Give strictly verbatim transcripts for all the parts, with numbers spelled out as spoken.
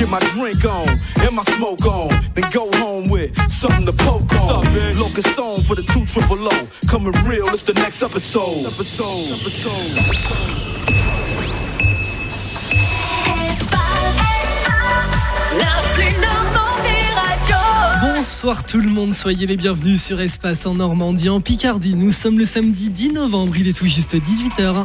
get my drink on and my smoke on, then go home with something to poke on. Locust song for the two triple O. Coming real, it's the next episode. Episode, episode, episode. Bonsoir tout le monde, soyez les bienvenus sur Espace en Normandie, en Picardie. Nous sommes le samedi dix novembre, il est tout juste dix-huit heures.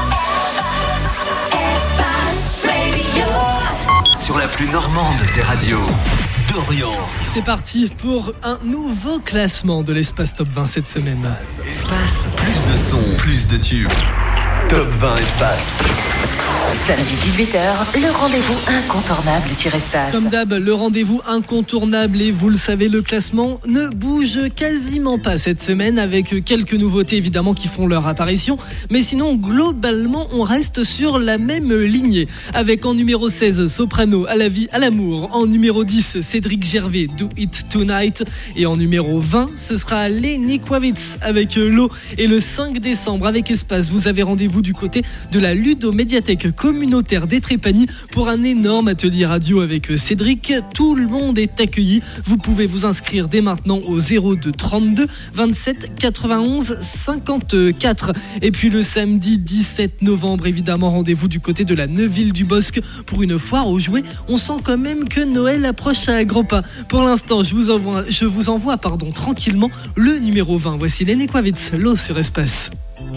Sur la plus normande des radios, Dorian. C'est parti pour un nouveau classement de l'Espace Top vingt cette semaine. Espace, plus de sons, plus de tubes. Top vingt Espace. Samedi dix-huit heures, le rendez-vous incontournable sur Espace. Comme d'hab, le rendez-vous incontournable et vous le savez, le classement ne bouge quasiment pas cette semaine avec quelques nouveautés évidemment qui font leur apparition. Mais sinon, globalement, on reste sur la même lignée. Avec en numéro seize, Soprano, À la vie, à l'amour. En numéro dix, Cédric Gervais, Do It Tonight. Et en numéro vingt, ce sera Lenny Kravitz avec L'eau. Et le cinq décembre, avec Espace, vous avez rendez-vous du côté de la Ludomédiathèque communautaire d'Étrépagny pour un énorme atelier radio avec Cédric. Tout le monde est accueilli. Vous pouvez vous inscrire dès maintenant au zéro deux trente-deux vingt-sept quatre-vingt-onze cinquante-quatre. Et puis le samedi dix-sept novembre, évidemment, rendez-vous du côté de la Neuville-du-Bosc pour une foire aux jouets. On sent quand même que Noël approche à grands pas. Pour l'instant, je vous envoie, je vous envoie pardon, tranquillement le numéro vingt. Voici Lenny Kravitz, L'eau sur Espace.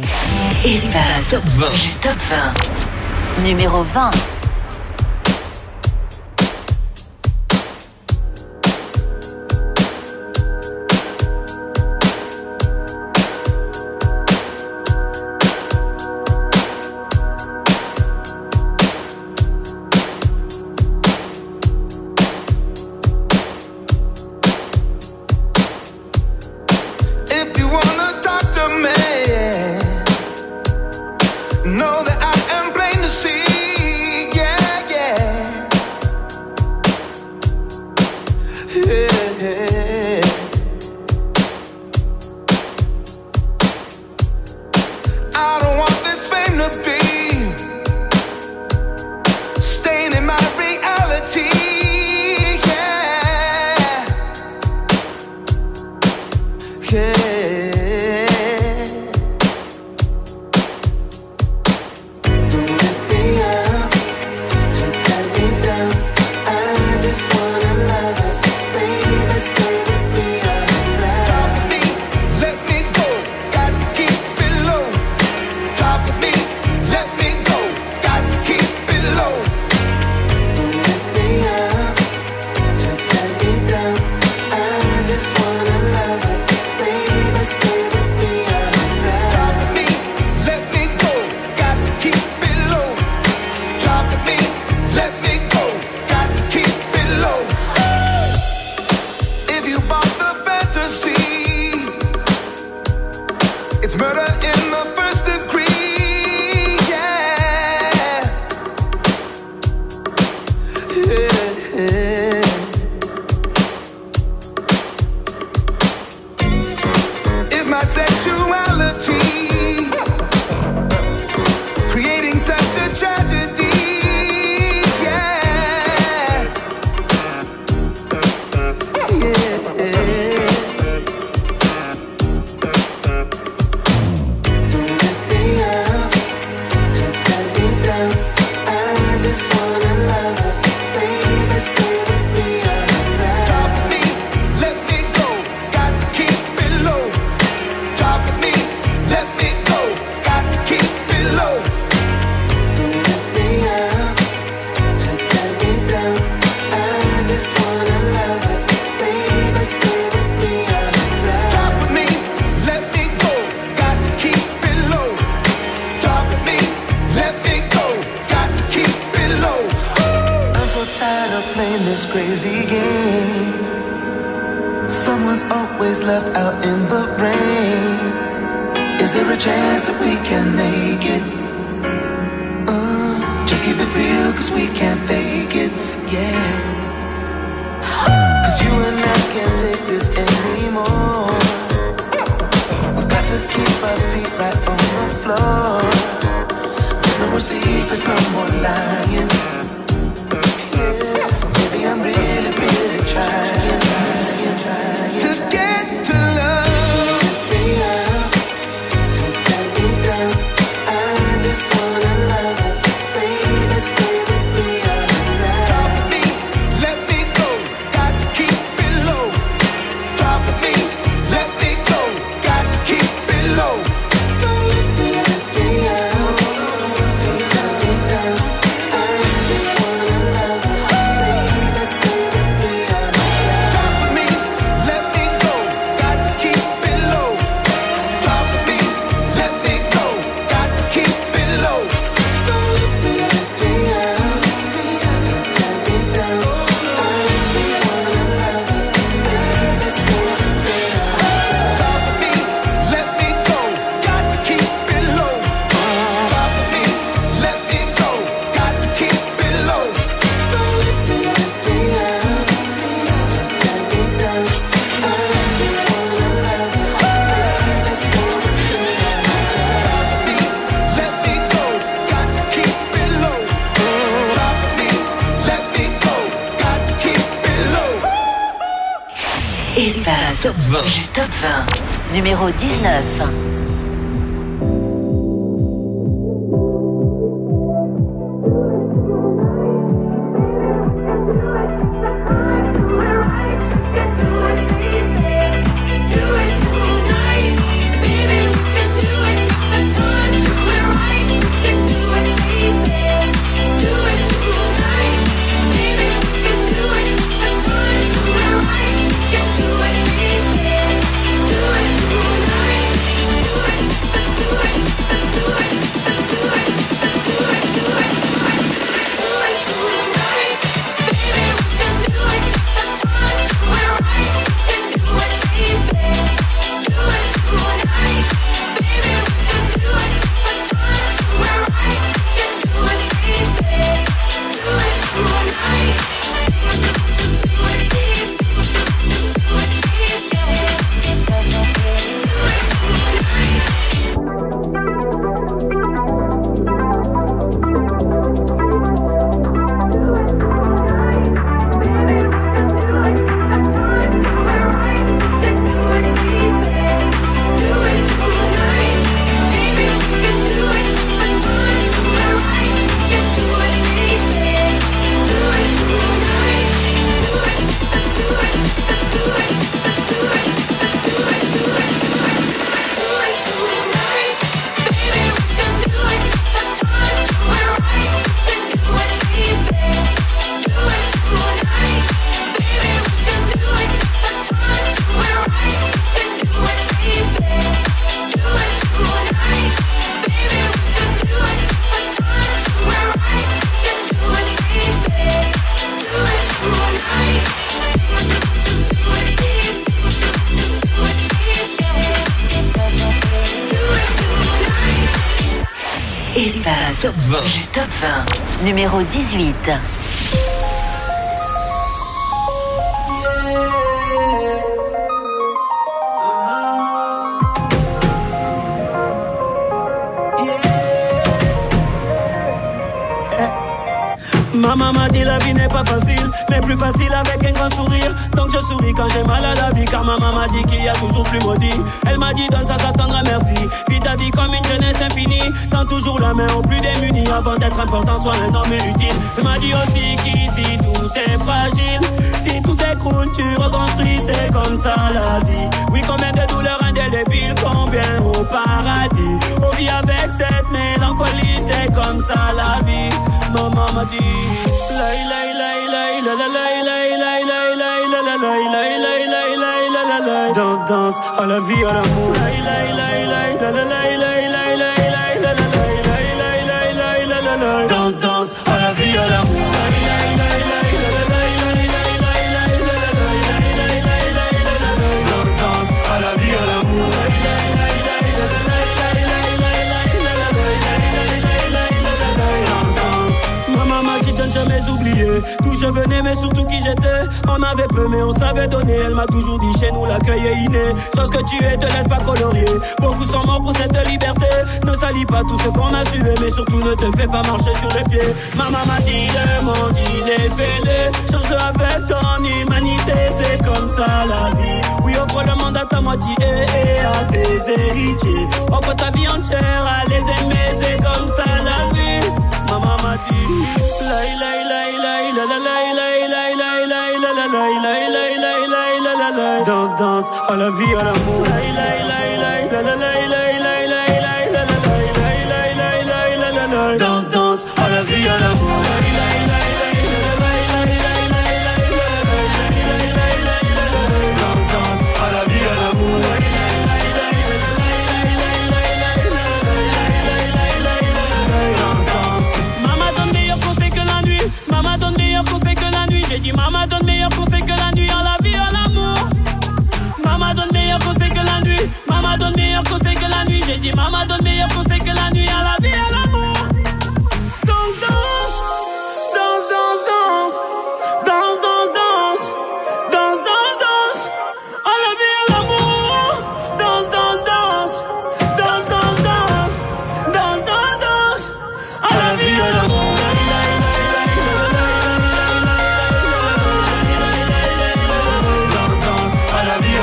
Espace Top vingt. Le top vingt. Numéro vingt. Secrets, no more lying. Yeah. Espace Top vingt. Le top vingt. Numéro dix-neuf. Top vingt. Le top vingt. Numéro dix-huit. Maman m'a dit la vie n'est pas facile, mais plus facile avec un grand sourire. Donc je souris quand j'ai mal à la vie, car maman m'a dit qu'il y a toujours plus maudit. Elle m'a dit donne ça, ça t'attendra, merci. Vis ta vie comme une jeunesse infinie. Tends toujours la main aux plus démunis, avant d'être important, sois un homme utile. Elle m'a dit aussi qu'ici tout est fragile. Si tout s'écroule, tu reconstruis, c'est comme ça la vie. Oui, combien de douleurs indélébiles, combien au paradis. On vit avec cette mélancolie, c'est comme ça la vie. Maman m'a dit danse, danse, à la vie, à l'amour. Danse, danse, à la vie, à l'amour. Danse, danse, à la vie, à l'amour. Maman m'a dit de ne jamais oublier d'où je venais, mais surtout qui j'étais. On avait peu, mais on savait donner. Elle m'a toujours dit chez nous l'accueil est inné. Sois ce que tu es, te laisse pas colorier. Beaucoup sont morts pour cette liberté. Ne salis pas tout ce qu'on a sué, mais surtout ne te fais pas marcher sur les pieds. Maman m'a dit le monde il est fêlé. Change avec ton humanité, c'est comme ça la vie. Oui, offre le monde à ta moitié et à tes héritiers. Offre ta vie entière à les aimer, c'est comme ça la vie. Maman m'a dit danse, danse, à la vie, à l'amour. Danse, danse, à la vie, à l'amour. Danse, danse, à la vie, à l'amour. Danse, danse. Maman donne meilleur conseil que la nuit. Maman donne meilleur conseil que la nuit. J'ai dit maman donne meilleur conseil que la nuit. À la vie, à l'amour. Maman donne meilleur conseil que la nuit. Maman donne meilleur conseil que la nuit. J'ai dit maman donne meilleur conseil que la nuit. À la vie, à l'amour. Donc danse, danse, danse, danse. Danse, danse, danse. Danse, danse, danse. À la vie, à l'amour. Danse, danse, danse. Danse, danse, danse. Danse, danse, danse. À la vie, à l'amour. Danse, danse, à la vie,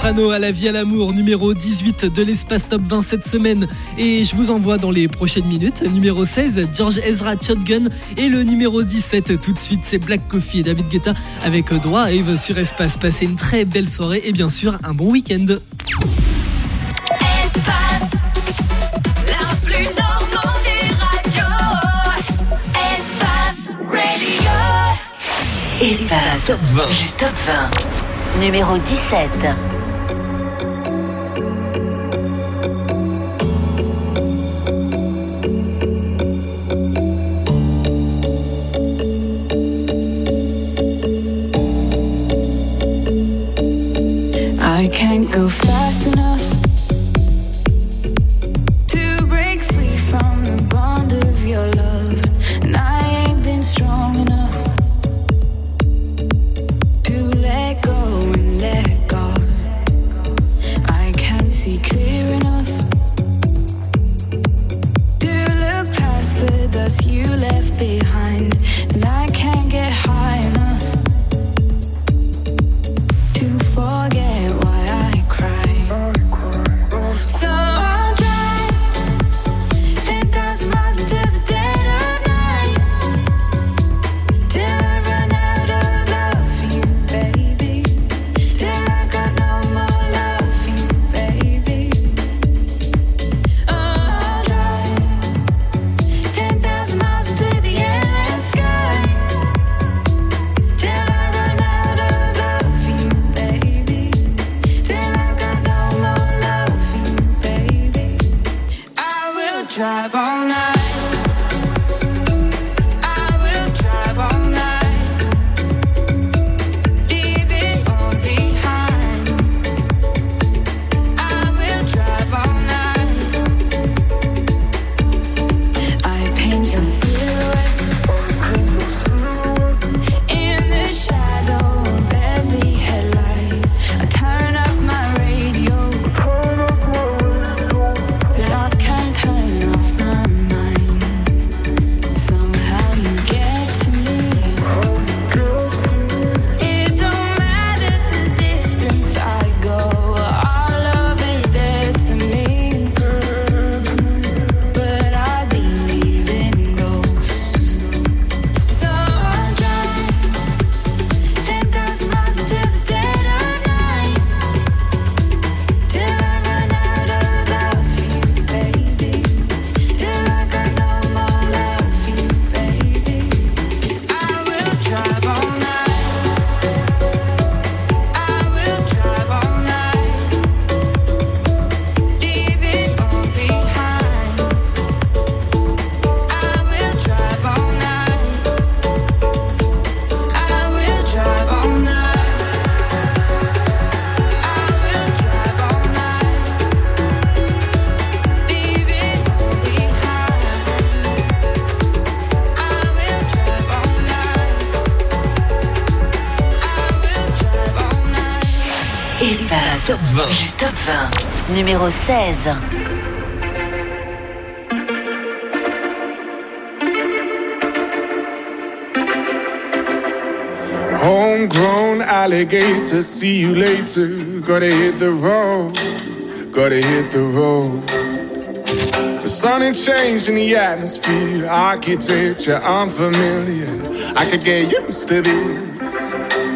Soprano à la vie à l'amour, numéro dix-huit de l'espace top vingt cette semaine. Et je vous envoie dans les prochaines minutes. Numéro seize, George Ezra, Shotgun. Et le numéro dix-sept, tout de suite, c'est Black Coffee et David Guetta avec droit à Eve sur Espace. Passez une très belle soirée et bien sûr un bon week-end. Espace, la plus normande des radios. Espace Radio. Espace Top vingt. Le top vingt. Numéro dix-sept. I can't go fast enough to break free from the bond of your love, and I ain't been strong enough to let go and let go. I can't see clear enough to look past the dust you left behind, and I can't get high enough to forget why I cry. So I'll drive ten thousand miles into the dead of night till I run out of love for you, baby. Till I got no more love for you, baby. Oh, I'll drive ten thousand miles into the endless sky till I run out of love for you, baby. Till I got no more love for you, baby. I will drive all night. I will drive all night. Leave it all behind. I will drive all night. I paint your silhouette in the shadow of every headlight. I turn up my radio, but I can't turn off my mind. Somehow you get to me. It don't matter the distance I go, our love is there to me. But I believe in ghosts, so I'll drive ten thousand miles to the dead of night till I run out of love for you, baby. Till I got no more love for you, baby. I will drive all night. I will drive all night. Leave it all behind. I will drive all night. I will drive all night. I will drive all night. Leave it all behind. I will drive all night. I will drive all night. Espace Top vingt. Le top vingt. Numéro seize. Homegrown alligator, see you later. Gotta hit the road, gotta hit the road. The sun ain't changing the atmosphere, architecture unfamiliar. I could get used to this.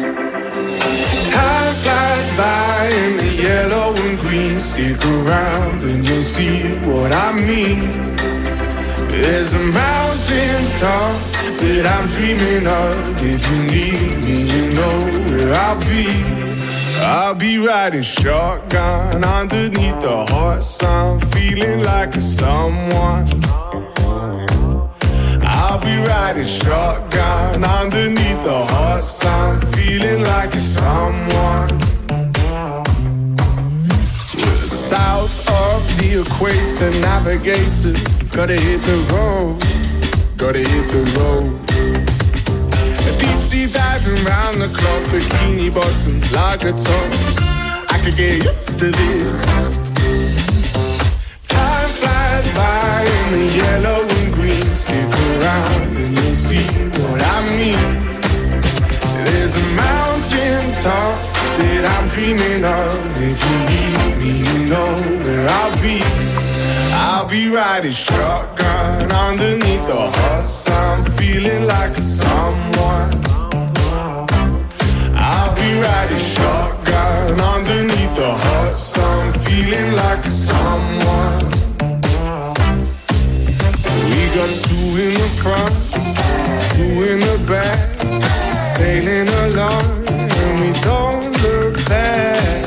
Time flies by in the yellow and green. Stick around and you'll see what I mean. There's a mountain top that I'm dreaming of. If you need me, you know where I'll be. I'll be riding shotgun underneath the hot sun, feeling like a someone. I'll be riding shotgun underneath the hot sun, feeling like a someone. We're south of the equator, navigator. Gotta hit the road, gotta hit the road. A deep sea diving round the clock, bikini bottoms, lager tops. I could get used to this. Time flies by in the yellow and green. Stick around and you'll see what I mean. There's a mountain top that that I'm dreaming of. If you need me, you know where I'll be. I'll be riding shotgun underneath the hot sun, feeling like a someone. I'll be riding shotgun underneath the hot sun, feeling like a someone. We got two in the front, two in the back, sailing along, and we don't look back.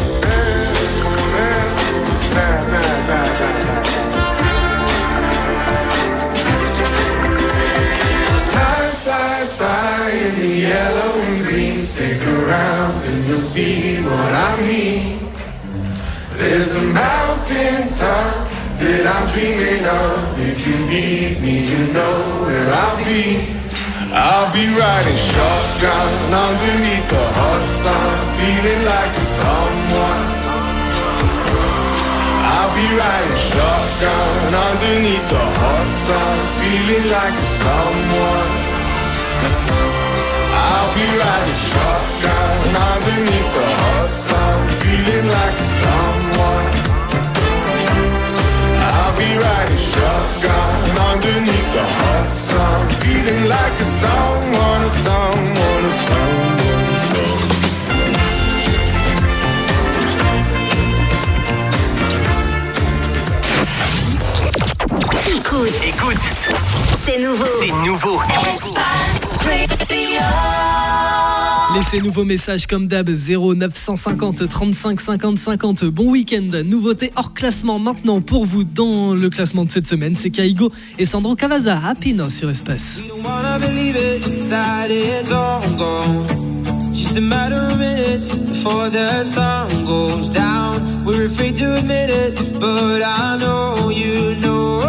Time flies by in the yellow and green. Stick around and you'll see what I mean. There's a mountain top that I'm dreaming of. If you need me, you know where I'll be. I'll be riding shotgun underneath the hot sun, feeling like a someone. I'll be riding shotgun underneath the hot sun, feeling like a someone. I'll be riding shotgun underneath the hot sun, feeling like a someone. I'll be riding shotgun underneath the hot sun, feeling like a someone, a someone, a someone, a someone. Écoute, écoute, c'est nouveau. C'est nouveau. Espace Radio. Laissez nouveaux messages comme d'hab, zéro neuf cent cinquante trente-cinq cinquante cinquante. Bon week-end, nouveauté hors classement maintenant pour vous dans le classement de cette semaine, c'est Kaigo et Sandro Cavazza, Happiness sur Espace. Just a matter of minutes before the sun goes down. We're afraid to admit it, but I know you know,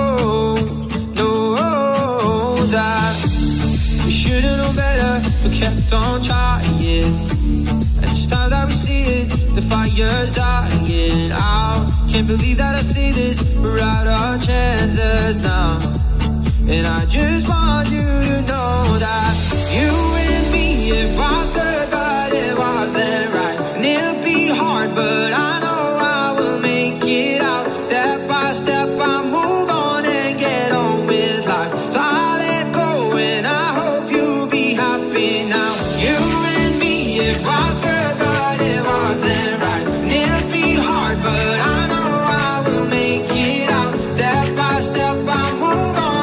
know that we should've known better, but kept on trying. And it's time that we see it, the fire's dying out. Can't believe that I see this, we're out our chances now. And I just want you to know that you and me, it was good, but it wasn't right. And it'll be hard, but I know I will make it out. Step by step, I move on and get on with life. So I'll let go, and I hope you'll be happy now. You and me, it was good, but it wasn't right. And it'll be hard, but I know I will make it out. Step by step, I move on.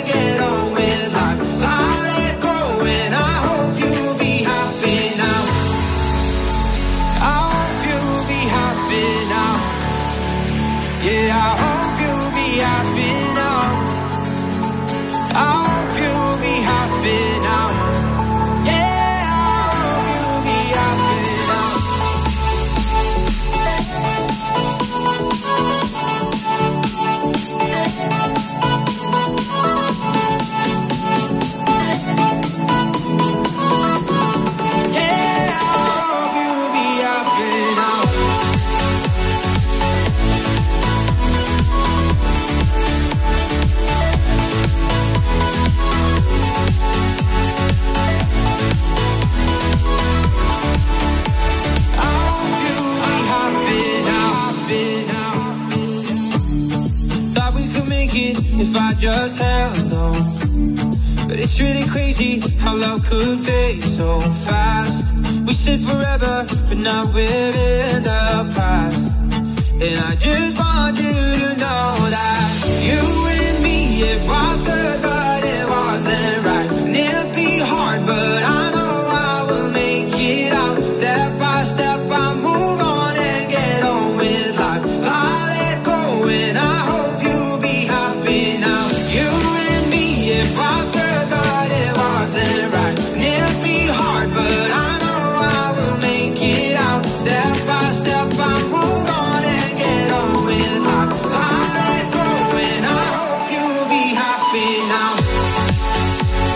If I just held on, but it's really crazy how love could fade so fast. We said forever, but now we're in the past. And I just want you to know that you and me, it was good, but it wasn't right. And it'll be hard, but I know I will make it out. Step by step, I move on and get on with life. So I let go, and I hope you'll be happy now. You and me, it was good, but it wasn't right. And it'll be hard, but I know I will make it out. Step by step, I move on and get on with life. So I let go, and I hope you'll be happy now.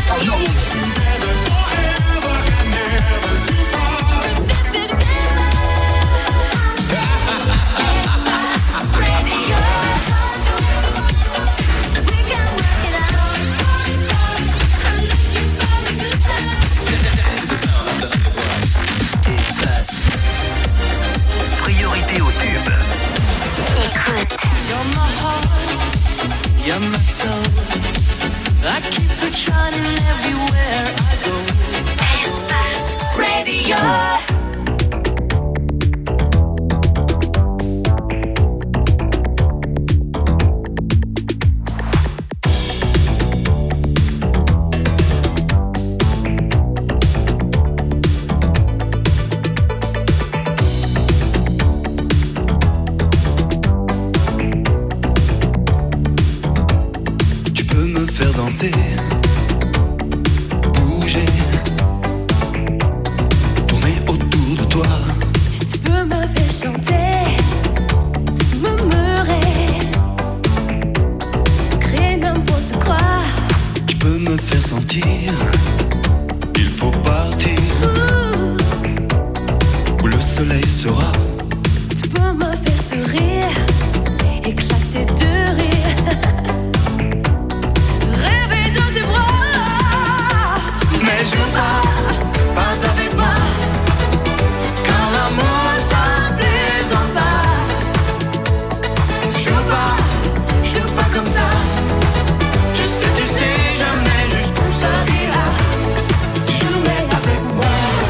Priorité au tube. Écoute. You're my heart, you're my soul. I keep it shining everywhere I go. Espace Radio. Tu peux me faire danser, bouger, tourner autour de toi. Tu peux me faire chanter, murmurer, créer n'importe quoi. Tu peux me faire sentir, il faut partir, où le soleil sera. Tu peux me faire sourire, éclater de rire, rêver dans tes bras. Mais je veux pas, pas avec moi, quand l'amour ça plaisante pas. Je veux pas, je veux pas comme ça. Tu sais, tu sais jamais jusqu'où ça ira. Jouer avec moi.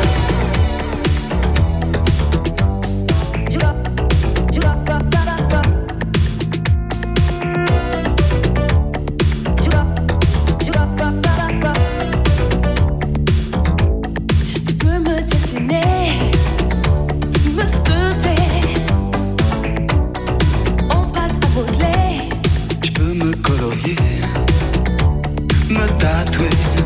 Tu peux me dessiner, me sculpter, en pâte à modeler. Tu peux me colorier, me tatouer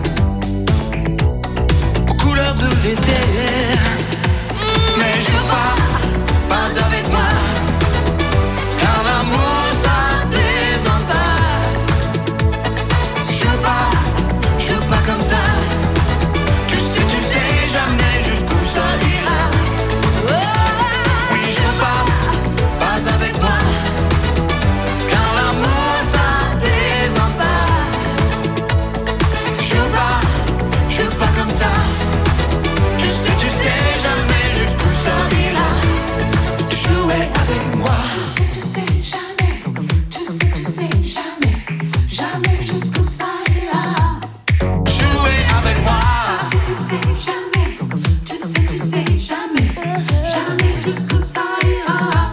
aux couleurs de l'été. Mais je veux pas, pas avec moi, car l'amour ça plaisante pas. Je veux pas, je veux pas comme ça. Tu sais, tu sais jamais jusqu'où ça ira. Oui, je veux pas, pas avec moi, car l'amour ça plaisante pas. Je veux pas, je veux pas comme ça. Tu sais, tu sais jamais jusqu'où ça ira. Jouer avec moi. Tu sais, tu sais jamais, tu sais, tu sais jamais, jamais jusqu'où ça ira. Jouer avec moi. Tu sais, tu sais jamais, tu sais, tu sais jamais, jamais jusqu'où ça ira.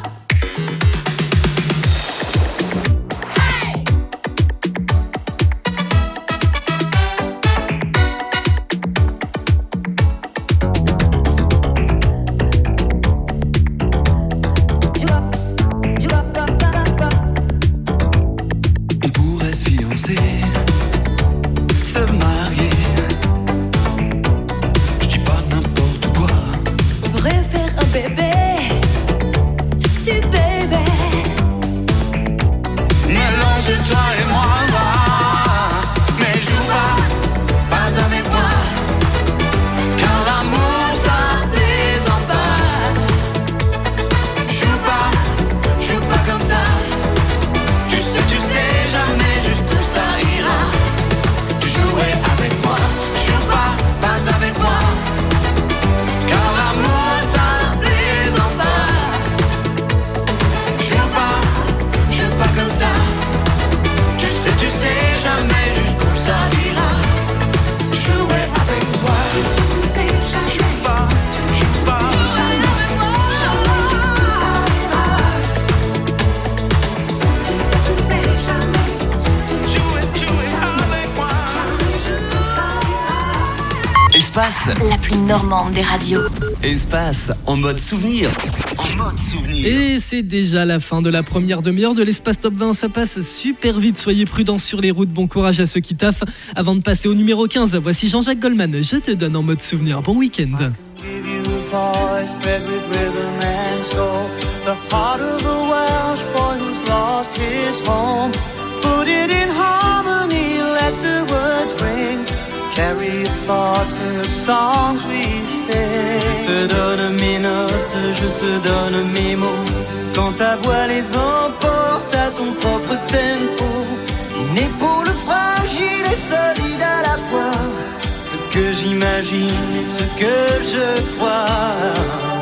On pourrait se fiancer, se marier. Je dis pas n'importe quoi. On pourrait faire un bébé, du bébé. Mélange toi et moi. Mais joue pas, pas avec moi, car l'amour ça plaisante pas. Joue pas, joue pas comme ça. Tu sais, tu sais jamais jusqu'où ça ira. Jouer avec moi, joue pas, pas avec moi, car l'amour ça plaisante pas. Joue pas, joue pas comme ça. Tu sais, tu sais jamais jusqu'où ça ira. Jouer avec moi. Tu sais, tu sais jamais, Joue pas, joue pas. jamais jusqu'où ça ira. Tu sais, tu sais jamais, tu sais, Jouer, tu sais jouer jamais, avec moi. jamais jusqu'où ça ira. Espace, La plus normande des radios. espace, en mode souvenir. En mode souvenir. Et c'est déjà la fin de la première demi-heure de l'espace Top vingt. Ça passe super vite. Soyez prudents sur les routes. Bon courage à ceux qui taffent. Avant de passer au numéro quinze, voici Jean-Jacques Goldman. Je te donne en mode souvenir. Bon week-end. Give you a voice bred with rhythm and soul. The heart of a Welsh boy who's lost his home. Put it in harmony, let the words ring. thoughts and the songs we sing. Je te donne mes notes, je te donne mes mots. Quand ta voix les emporte à ton propre tempo. Une épaule fragile et solide à la fois. Ce que j'imagine et ce que je crois.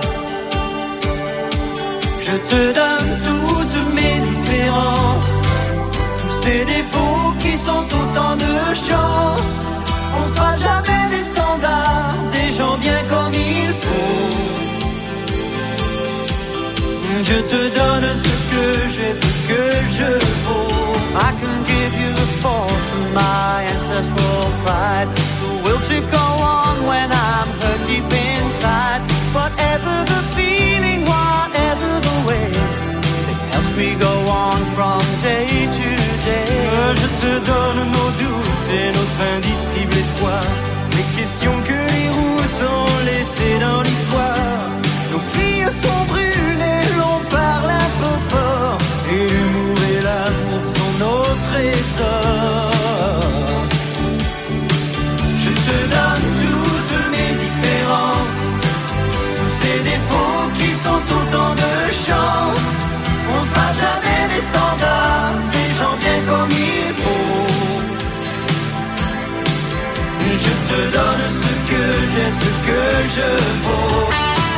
Je te donne toutes mes différences, tous ces défauts qui sont autant de chance. On sera jamais des standards, des gens bien comme il faut. Je te donne ce que j'ai, ce que je vaux. I can give you the force of my ancestral pride, the will to go on when I'm hurt deep inside. Whatever the feeling, whatever the way, it helps me go on from day to day. Je te donne nos doutes et notre indicible espoir, les questions que les routes ont laissées dans l'histoire. Nos filles sont brûlées, l'on parle un peu fort, et l'humour et l'amour sont nos trésors. Je te donne toutes mes différences, tous ces défauts qui sont autant de chance. On sera jamais des standards, des gens bien comme il faut. Je te donne ce que j'ai, ce que je vaux.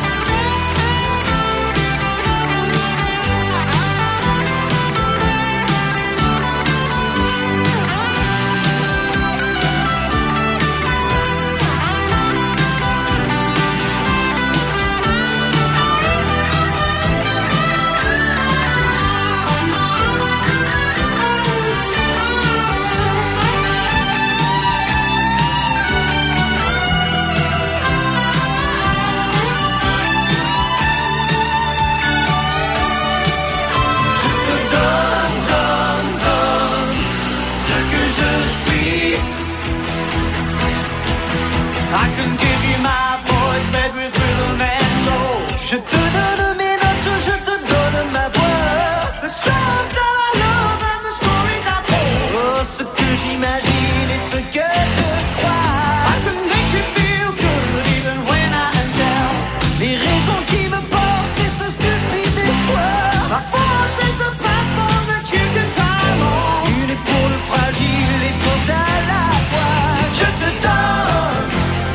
Je te donne mes notes, je te donne ma voix. The songs that I love and the stories I tell. Oh, ce que j'imagine et ce que je crois. I can make you feel good even when I am down. Les raisons qui me portent et ce stupide espoir. Ma force is a platform that you can climb on. Une épaule fragile et forte à la fois. Je te donne,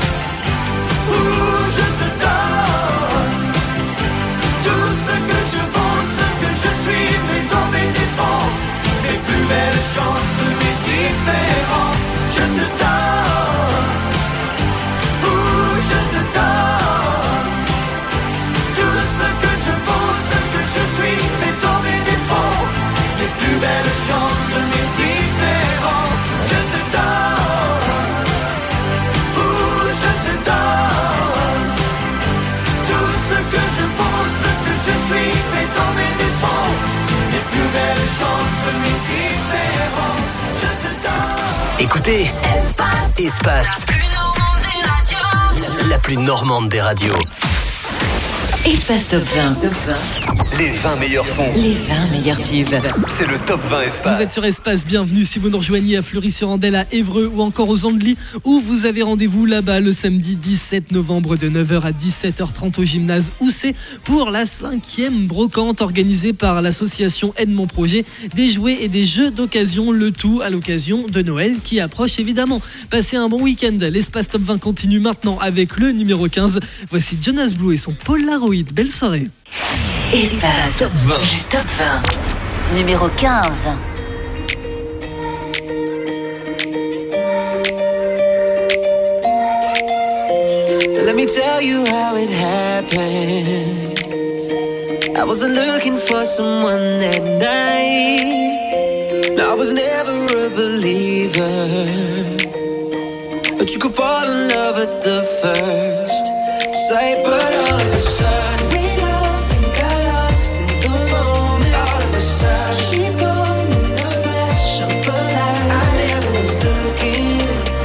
ouh, je te donne. Belle chance, mes différences, je te donne, ouh, je te donne tout ce que je vaux, ce que je suis, mes torts, mes défauts, les plus belles chances, mes différences, je te donne, ouh, je te donne tout ce que je vaux, ce que je suis, mes torts, mes défauts, les plus belles chances, mes différences. Écoutez, Espace, Espace. La plus normande des radios. La plus normande des radios. Espace Top vingt. Top vingt. Les vingt meilleurs sons. Les vingt meilleurs tubes. C'est le Top vingt Espace. Vous êtes sur Espace, bienvenue si vous nous rejoignez à Fleury-sur-Andelle, à Évreux ou encore aux Andelys, où vous avez rendez-vous là-bas le samedi dix-sept novembre de neuf heures à dix-sept heures trente au gymnase Housset pour la cinquième brocante organisée par l'association Aide Mon Projet, des jouets et des jeux d'occasion, le tout à l'occasion de Noël qui approche évidemment. Passez un bon week-end, l'Espace Top vingt continue maintenant avec le numéro quinze. Voici Jonas Blue et son Polaroid. Belle soirée. Espace Top vingt. Le Top vingt. Numéro quinze. Let me tell you how it happened. I wasn't looking for someone that night. No, I was never a believer, but you could fall in love at the first sight. But all of a sudden we loved and got lost in the moment. All of a sudden she's gone in the flash of a light. I never was looking.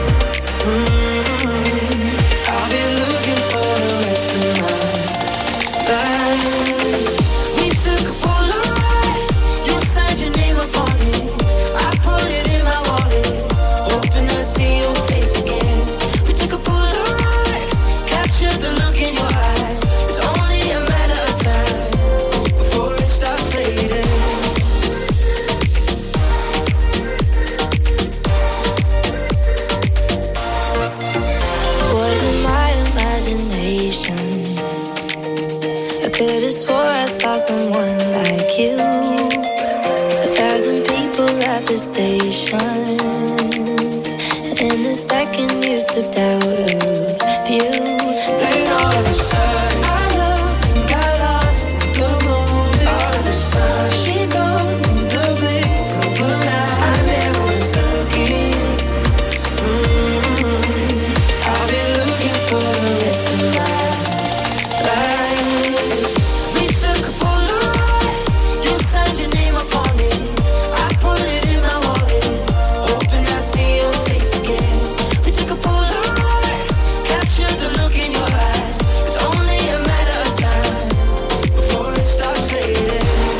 Mm-hmm. I'll be looking for the rest of my life. We took a Polaroid. You signed your name upon it. I put it in my wallet, hoping I'd see your face again. We took a Polaroid. And the second you slipped out of view, then all of a sudden I loved, got lost in the moment. All of a sudden she's gone in the blink of an eye. I never was looking. Mm-hmm. I'll be looking for the rest of my life. We took a Polaroid, you signed your name upon it. I put it in my wallet, hoping I'd see your face again. We took a Polaroid, captured the look in your eyes. It's only a matter of time before it starts fading.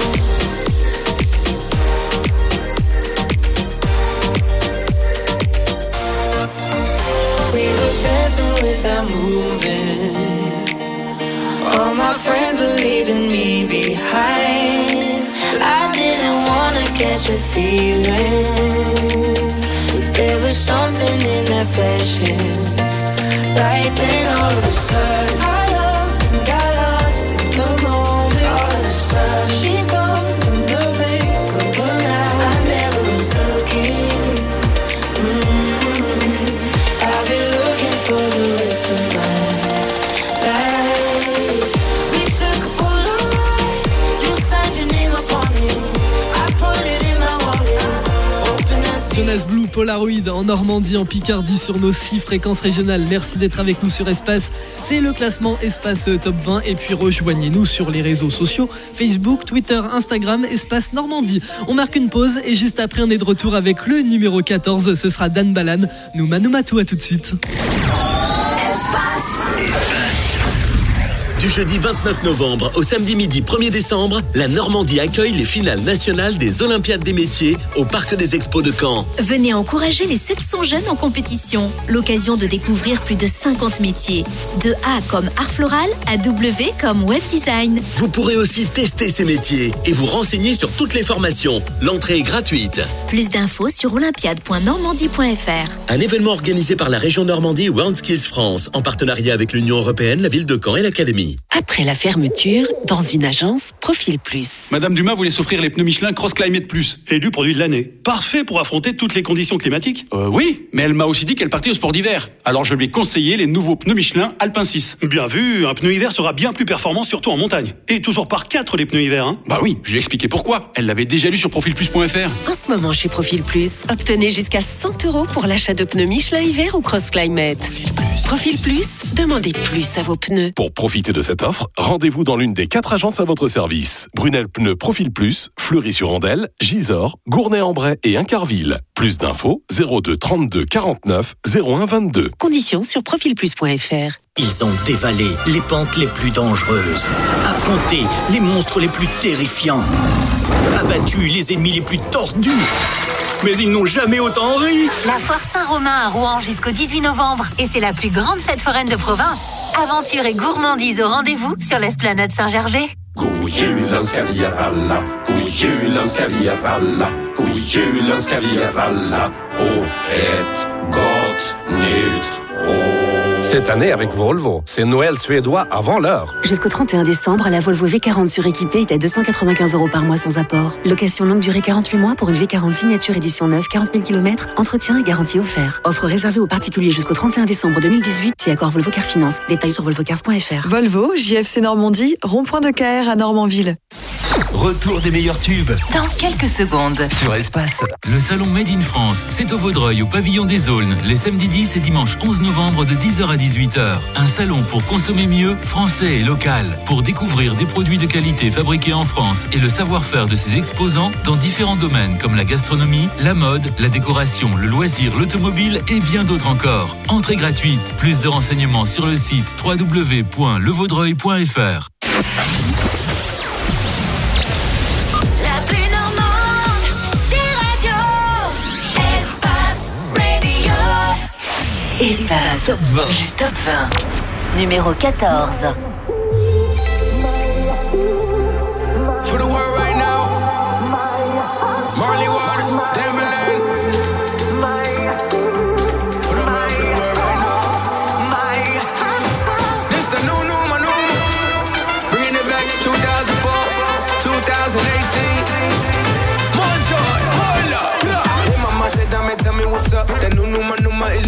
We were dancing without moving. All my friends are leaving me behind. I didn't wanna catch a feeling, but there was something in that flashing light. Then all of a sudden I loved and got lost in the moment. All of a sudden she's gone in the blink of an eye. I never was looking. Mm-hmm. I'll be looking for the rest of my life. We took a Polaroid, you signed your name upon it. I put it in my wallet, hoping I'd see. Jonas Blue, Polaroid en Normandie, en Picardie sur nos six fréquences régionales. Merci d'être avec nous sur Espace. C'est le classement Espace Top vingt. Et puis rejoignez-nous sur les réseaux sociaux Facebook, Twitter, Instagram, Espace Normandie. On marque une pause et juste après on est de retour avec le numéro quatorze. Ce sera Dan Balan. Nous Manoumatou, à tout de suite. Du jeudi vingt-neuf novembre au samedi midi premier décembre, la Normandie accueille les finales nationales des Olympiades des métiers au Parc des Expos de Caen. Venez encourager les sept cents jeunes en compétition. L'occasion de découvrir plus de cinquante métiers. De A comme art floral à W comme web design. Vous pourrez aussi tester ces métiers et vous renseigner sur toutes les formations. L'entrée est gratuite. Plus d'infos sur olympiade point normandie point f r. Un événement organisé par la région Normandie World Skills France en partenariat avec l'Union européenne, la ville de Caen et l'Académie. Après la fermeture, dans une agence Profil Plus. Madame Dumas voulait s'offrir les pneus Michelin Cross Climate Plus. Élu produit de l'année. Parfait pour affronter toutes les conditions climatiques. Euh, oui, mais elle m'a aussi dit qu'elle partait au sport d'hiver. Alors je lui ai conseillé les nouveaux pneus Michelin Alpin six. Bien vu, un pneu hiver sera bien plus performant, surtout en montagne. Et toujours par quatre les pneus hiver, hein. Bah oui, je lui ai expliqué pourquoi. Elle l'avait déjà lu sur profil plus point f r. En ce moment, chez Profil Plus, obtenez jusqu'à cent euros pour l'achat de pneus Michelin hiver ou Cross Climate. Profil Plus. Profil Plus, demandez plus à vos pneus. Pour profiter de cette offre, rendez-vous dans l'une des quatre agences à votre service. Brunel Pneus Profil Plus, Fleury-sur-Andelle, Gisors, Gournay-en-Bray et Incarville. Plus d'infos, zéro deux trente-deux quarante-neuf zéro un vingt-deux. Conditions sur profil plus point f r. Ils ont dévalé les pentes les plus dangereuses, affronté les monstres les plus terrifiants, abattu les ennemis les plus tordus. Mais ils n'ont jamais autant ri. La foire Saint-Romain à Rouen jusqu'au dix-huit novembre. Et c'est la plus grande fête foraine de province. Aventure et gourmandise au rendez-vous sur l'esplanade Saint-Gervais. God jul ska vi göra alla, god jul ska vi göra alla, god jul ska vi göra alla och ett gott nytt år. Cette année avec Volvo, c'est Noël suédois avant l'heure. Jusqu'au trente et un décembre, la Volvo V quarante suréquipée est à deux cent quatre-vingt-quinze euros par mois sans apport. Location longue durée quarante-huit mois pour une V quarante signature édition neuve, quarante mille kilomètres, entretien et garantie offert. Offre réservée aux particuliers jusqu'au trente et un décembre deux mille dix-huit, si accord Volvo Car Finance. Détails sur volvo cars point f r. Volvo, J F C Normandie, rond-point de K R à Normandville. Retour des meilleurs tubes Dans quelques secondes. sur Espace. Le salon Made in France, c'est au Vaudreuil, au pavillon des Aulnes, les samedis dix et dimanche onze novembre de dix heures à dix-huit heures. Un salon pour consommer mieux, français et local, pour découvrir des produits de qualité fabriqués en France et le savoir-faire de ses exposants dans différents domaines comme la gastronomie, la mode, la décoration, le loisir, l'automobile et bien d'autres encore. Entrée gratuite. Plus de renseignements sur le site w w w point le vaudreuil point f r. Espace Top vingt. Le Top vingt. Numéro quatorze. For the world right now, Marley Waters, Timberland. For the world, for the world right now. This the new, new, my new. Bringing it back two thousand four, two thousand eighteen. More joy, hold up. Hey mama said, dame, tell me what's up. That new, new, my new, my is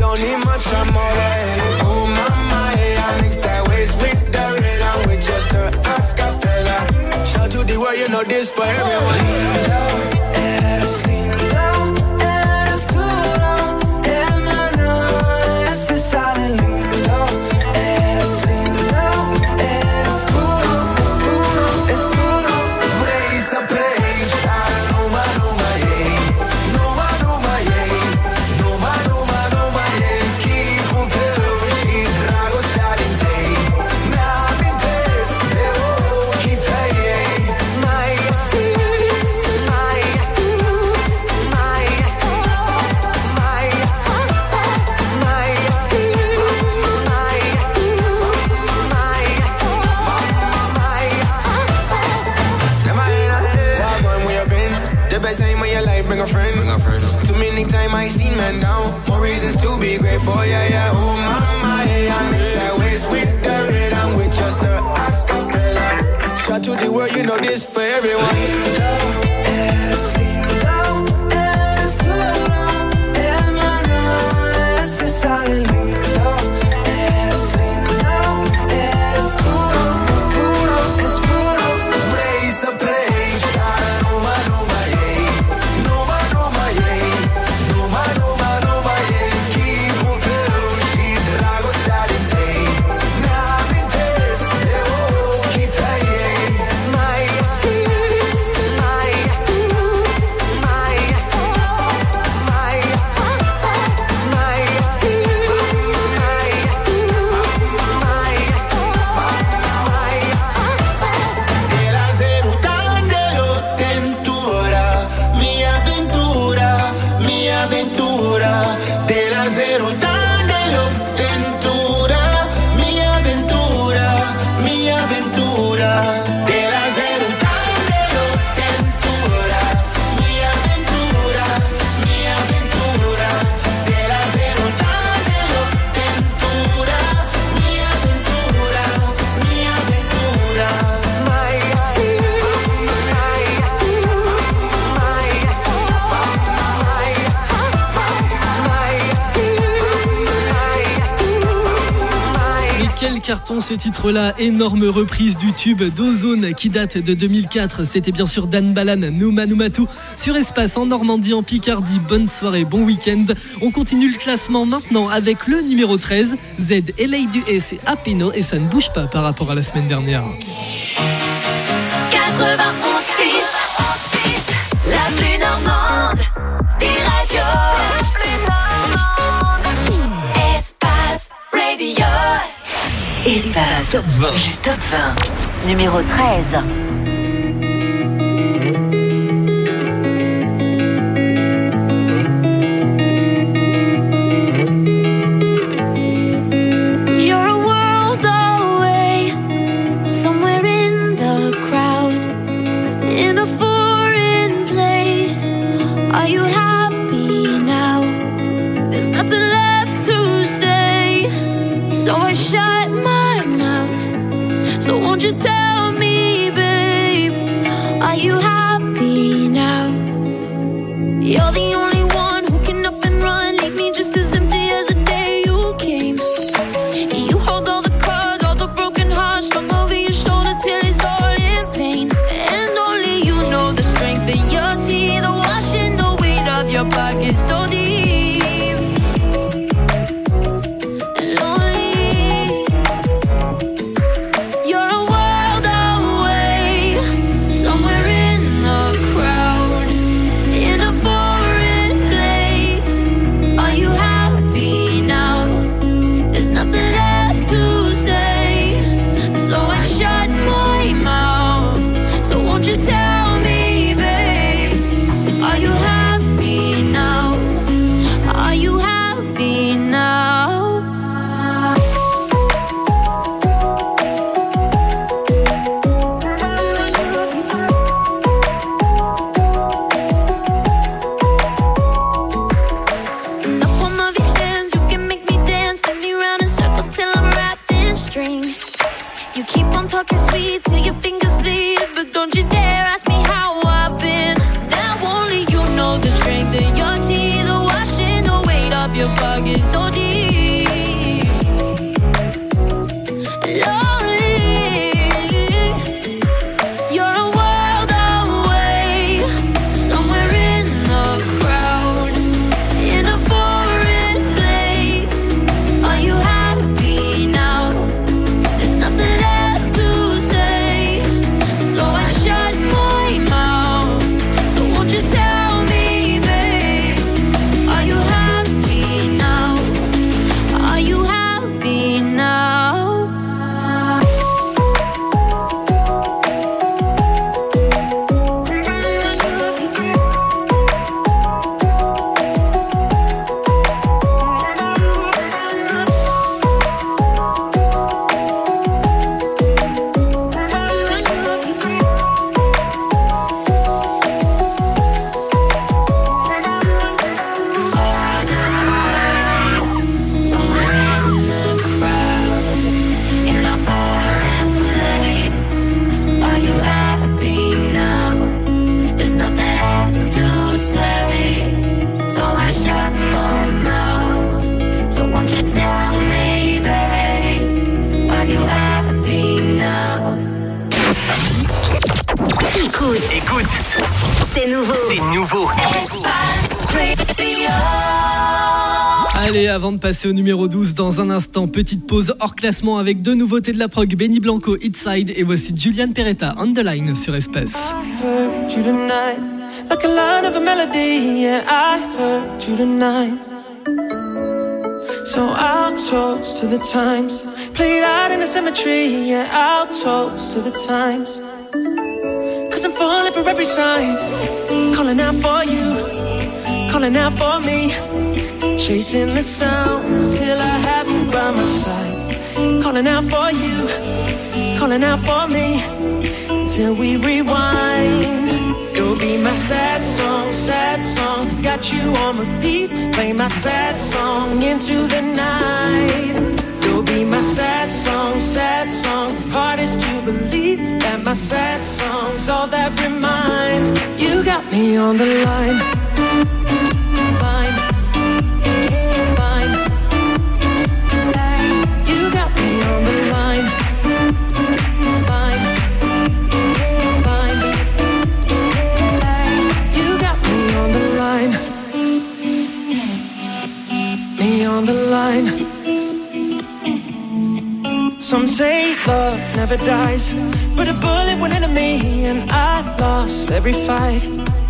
don't need much, I'm alright. Oh mama, hey, I mix that waist with the rhythm with just a acapella. Shout to the world, you know this for everyone. Es lindo, es puro, hermano, es pesado lindo. Es lindo, es puro, es puro, es puro. Raise a play, start numa numa yeah, numa numa yeah, numa numa numa yeah. Keep on telling she drago starting day. Na mintes, eu kitay. Maya, Maya, Maya, Maya, the best time of your life, bring a friend. Bring a friend. Too many times I seen men down. More reasons to be grateful, yeah, yeah. Oh, mama, yeah, I mix that waist with the rhythm with just a acapella. Shout to the world, you know this for everyone. Es lindo, es puro, hermano, es pesado lindo. Es lindo, es puro, es puro, es puro. Raise a play, start numa numa yeah, numa numa yeah, numa numa numa yeah. Keep on telling she drago starting day. Na mintes, eu kitay. Maya, Maya, Maya, Maya, de la Zerután de lo Tentura, mi aventura, mi aventura. De la Zerután de lo Tentura, mi aventura, mi aventura. De la Zerután de lo Tentura, mi aventura, mi aventura. De la Zerután de lo Tentura, mi aventura, mi aventura. Maya, Mais quel carton ce titre-là, énorme reprise du tube d'Ozone qui date de deux mille quatre. C'était bien sûr Dan Balan, Numa Numatu sur Espace en Normandie, en Picardie. Bonne soirée, bon week-end. On continue le classement maintenant avec le numéro treize, Z, L A du S et Apino, et ça ne bouge pas par rapport à la semaine dernière. quatre-vingt-onze six, la plus normande des radios. La plus normande. Espace Radio. Espace Top vingt. Le top vingt. Numéro treize. You're a world away, somewhere in the crowd, in a foreign place. Are you happy now? There's nothing left to say, so I shut my mouth. So won't you tell me, babe, are you happy now? You're the only one who can up and run, leave me just as empty as the day you came. You hold all the cards, all the broken hearts strung over your shoulder till it's all in vain. And only you know the strength in your teeth, the washing the weight of your pockets so deep. And only you're a world away, somewhere in the crowd, in a foreign place. Are you happy now? There's nothing left to say, so I shut my mouth. So won't you tell me, babe, are you happy now? so deep. Lonely, you're a world away, somewhere in the crowd, in a foreign place. Are you happy now? There's nothing left to say, so I shut my mouth. So won't you tell me, babe, are you happy now? Are you happy now? Are you happy now? There's nothing left to say, so I shut my mouth. So won't you tell me, babe, are you happy now? Écoute, Écoute, c'est nouveau. c'est nouveau. Espace Radio. Allez, avant de passer au numéro douze, dans un instant, petite pause hors classement avec deux nouveautés de la prog, Benny Blanco, Hitside, et voici Julian Peretta, On The Line sur Espace. Heard you tonight, like a line of a melody. Yeah, I heard you tonight. So I'll toast to the times played out in the cemetery. Yeah, I'll toast to the times. Cause I'm falling for every sign, calling out for you, calling out for me. Chasing the sounds till I have you by my side. Calling out for you, calling out for me. Till we rewind. You'll be my sad song, sad song. Got you on repeat. Play my sad song into the night. You'll be my sad song, sad song. Hardest to believe that my sad song's all that reminds. You got me on the line. Line. On the line. Some say love never dies, but a bullet went into me and I lost every fight.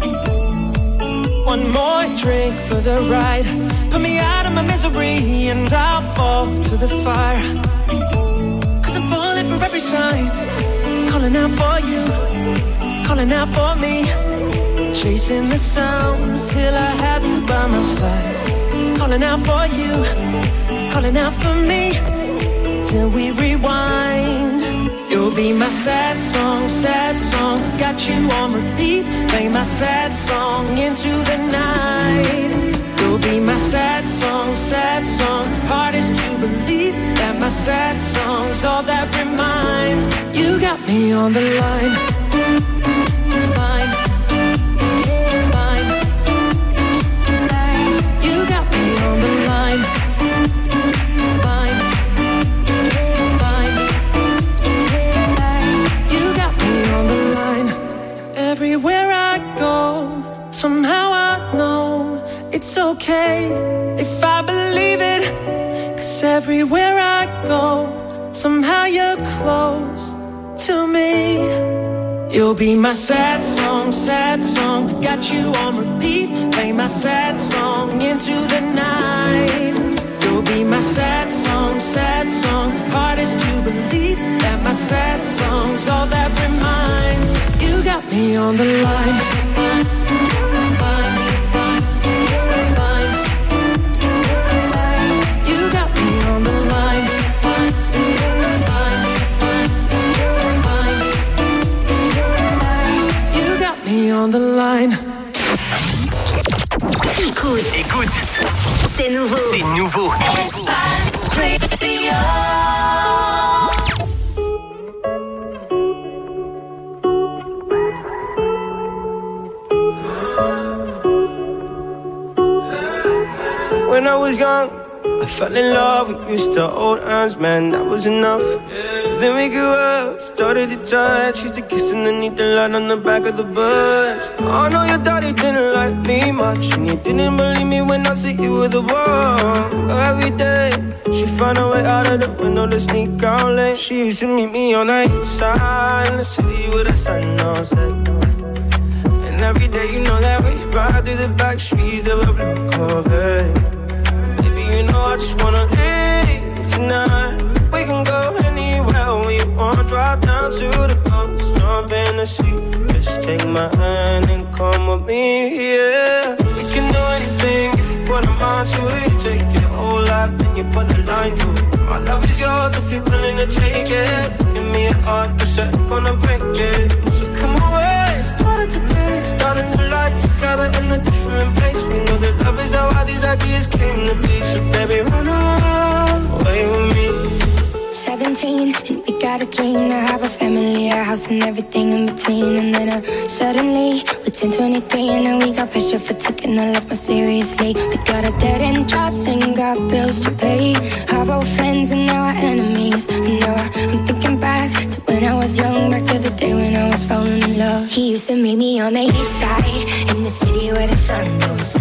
One more drink for the ride, put me out of my misery and I'll fall to the fire. Cause I'm falling for every sign, calling out for you, calling out for me. Chasing the sounds till I have you by my side. Calling out for you, calling out for me. Till we rewind. You'll be my sad song, sad song. Got you on repeat. Play my sad song into the night. You'll be my sad song, sad song. Hardest to believe that my sad song's all that reminds. You got me on the line. Line. Everywhere I go, somehow I know it's okay if I believe it. Cause everywhere I go, somehow you're close to me. You'll be my sad song, sad song. Got you on repeat. Play my sad song into the night. You'll be my sad song, sad song. Hardest to believe that my sad song's all that reminds. You got me on the line. You got me on the line. You got me on the line. Écoute, Écoute, c'est nouveau. c'est nouveau. Espace Radio. When I was young, I fell in love, we used to hold hands, man, that was enough. Then we grew up, started to touch, used to kiss underneath the light on the back of the bus. I know your daddy didn't like me much, and you didn't believe me when I said you were the one. Every day, she found a way out of the window to sneak out late. She used to meet me on the east side, in the city with the sun on set. And every day, you know that we ride through the back streets of a blue Corvette. Baby, you know I just wanna leave tonight. We can go anywhere we want, drive down to the coast, jump in the sea. Just take my hand and come with me, yeah. We can do anything if you put a mind to it. You take your whole life, then you put a line through it. My love is yours if you're willing to take it. Give me a heart, cause I'm gonna break it. So come away, started today, start a new life together in a different place. We know that love is how all these ideas came to be. So baby, run away with me. Seventeen, and we got a dream to have a family, a house and everything in between. And then uh, suddenly, we're ten, twenty-three, and now we got pressure for taking our life more seriously. We got a dead end jobs and got bills to pay. Our old friends and now our enemies. And now I'm thinking back to when I was young, back to the day when I was falling in love. He used to meet me on the east side, in the city where the sun don't set.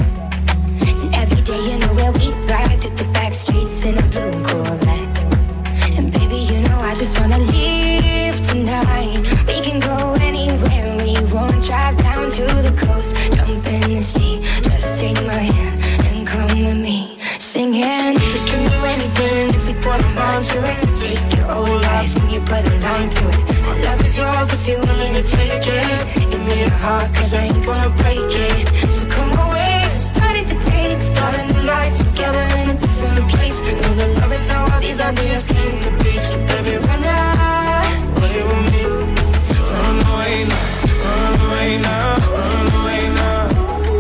And every day, you know where we ride through the back streets in a blue Corvette. And baby, you know I just wanna leave tonight. We can go anywhere we want, drive down to the coast, jump in the sea. Just take my hand and come with me, singing. We can do anything if we put a mind to it. Take your whole life and you put a line through it. My love is yours if you're willing to take it. Give me a heart, cause I ain't gonna break it. So come away, starting to date, start a new life together in a different place. Know that love is how all these ideas came to be. So baby, run away with me. Run away now, run away now, run away now.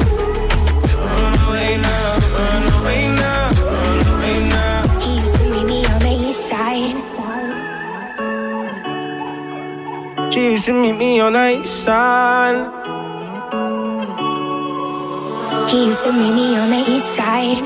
Run away now, run away now, run away now. He used to meet me on the east side. She used to meet me on the east side. He used to meet me on the east side.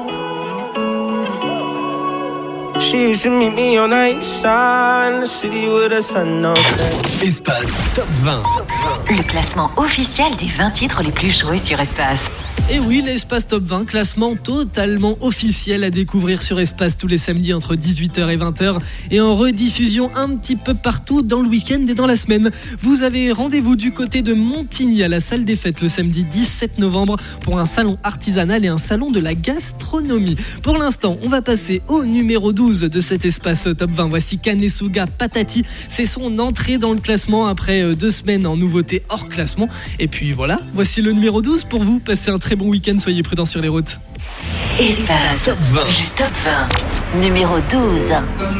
She used to meet me on the east side, in the city with the sun on set. Espace Top vingt. Le classement officiel des vingt titres les plus joués sur Espace. Et oui, l'Espace Top vingt, classement totalement officiel à découvrir sur Espace tous les samedis entre dix-huit heures et vingt heures et en rediffusion un petit peu partout dans le week-end et dans la semaine. Vous avez rendez-vous du côté de Montigny à la salle des fêtes le samedi dix-sept novembre pour un salon artisanal et un salon de la gastronomie. Pour l'instant, on va passer au numéro douze de cet Espace Top vingt. Voici Kanesuga Patati. C'est son entrée dans le classement après deux semaines en nouveauté hors classement. Et puis voilà, voici le numéro douze pour vous. Passez un très bon week-end, soyez prudents sur les routes. Espace Top vingt. Le Top vingt. Numéro douze.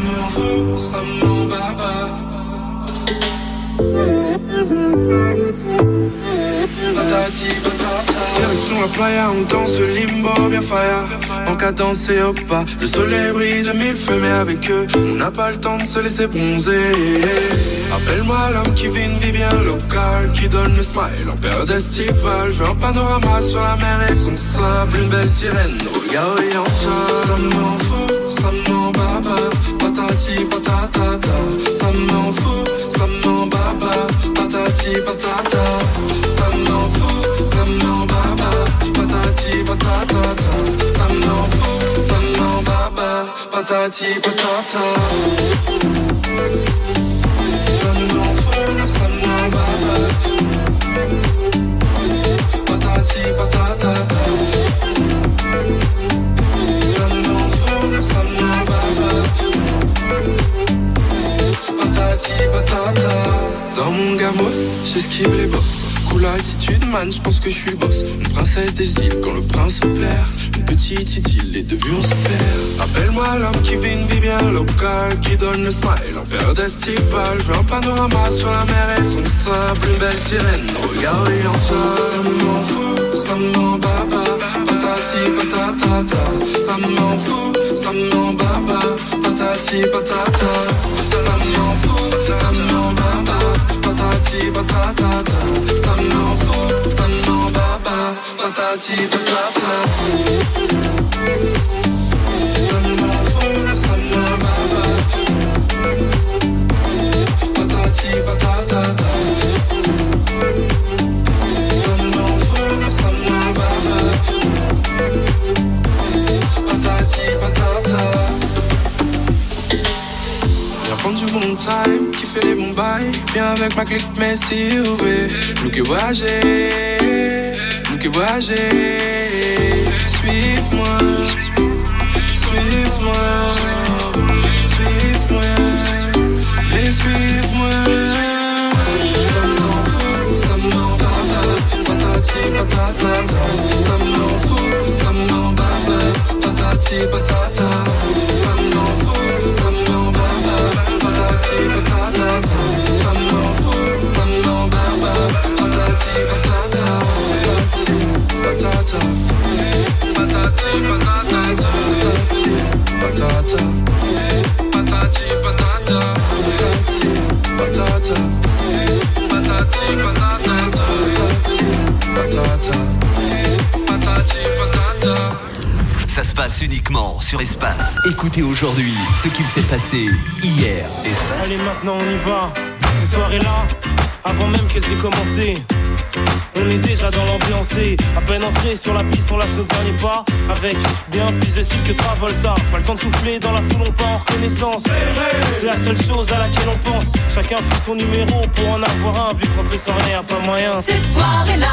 Direction la playa, on danse le limbo bien fire. En cadence et au pas, le soleil brille de mille feux, mais avec eux, on n'a pas le temps de se laisser bronzer. Appelle-moi l'homme qui vit une vie bien locale, qui donne le smile en période estivale. Je veux un panorama sur la mer et son sable, une belle sirène, regard oriental. Ça m'en fout, ça m'en baba, patati patata. Ça m'en fout, ça m'en baba, patati patata. Ça m'en fout, ça m'en baba, patati patata. Ça m'en fout, ça m'en baba, patati patata. Patati patata. Patati patata. Dans mon gamos, j'esquive les bosses. Cool attitude man, je pense que je suis le boss. Une princesse des îles quand le prince se perd. Une petite idylle, les deux vues on se perd. Appelle-moi l'homme qui vit une vie bien locale, qui donne le smile en période estivale. Je veux un panorama sur la mer et son sable, une belle sirène, regard oriental. Ça m'en fout, ça m'en baba, patati patata. Ça m'en fout, ça m'en baba, patati patata. Ça m'en fout, ça m'en baba, patati patata. Ça m'en fout, ça m'en baba, patati patata. patata. Ça me rend fou, ça me rend baba. Patati patata. Viens prendre du bon time, qui fait les bons bails. Viens avec ma clique, mais si ouvert. Nous qui voyager, nous qui voyager. Suive-moi, suive-moi, suive-moi, mais suive-moi. Ça me rend fou, ça me rend baba. Patati patata. Ça me rend fou, ça me rend baba. Patati patata. Ça me rend fou, ça me rend baba. Patati patata. Ça me rend fou, ça me rend baba. Patati patata. Patati patata. Patati patata. Patati patata. Patati patata. Patati patata. Patati patata. Patata. Patati patata. Ça se passe uniquement sur Espace. Écoutez aujourd'hui ce qu'il s'est passé hier. Espace. Allez, maintenant on y va. Ces soirées-là, avant même qu'elles aient commencé, on est déjà dans l'ambiance. À peine entré sur la piste, on lâche nos derniers pas. Avec bien plus de style que Travolta. Pas le temps de souffler, dans la foule on part en reconnaissance. C'est la seule chose à laquelle on pense. Chacun fait son numéro pour en avoir un. Vu qu'entrer sans rien, y'a pas moyen. Ces soirées-là,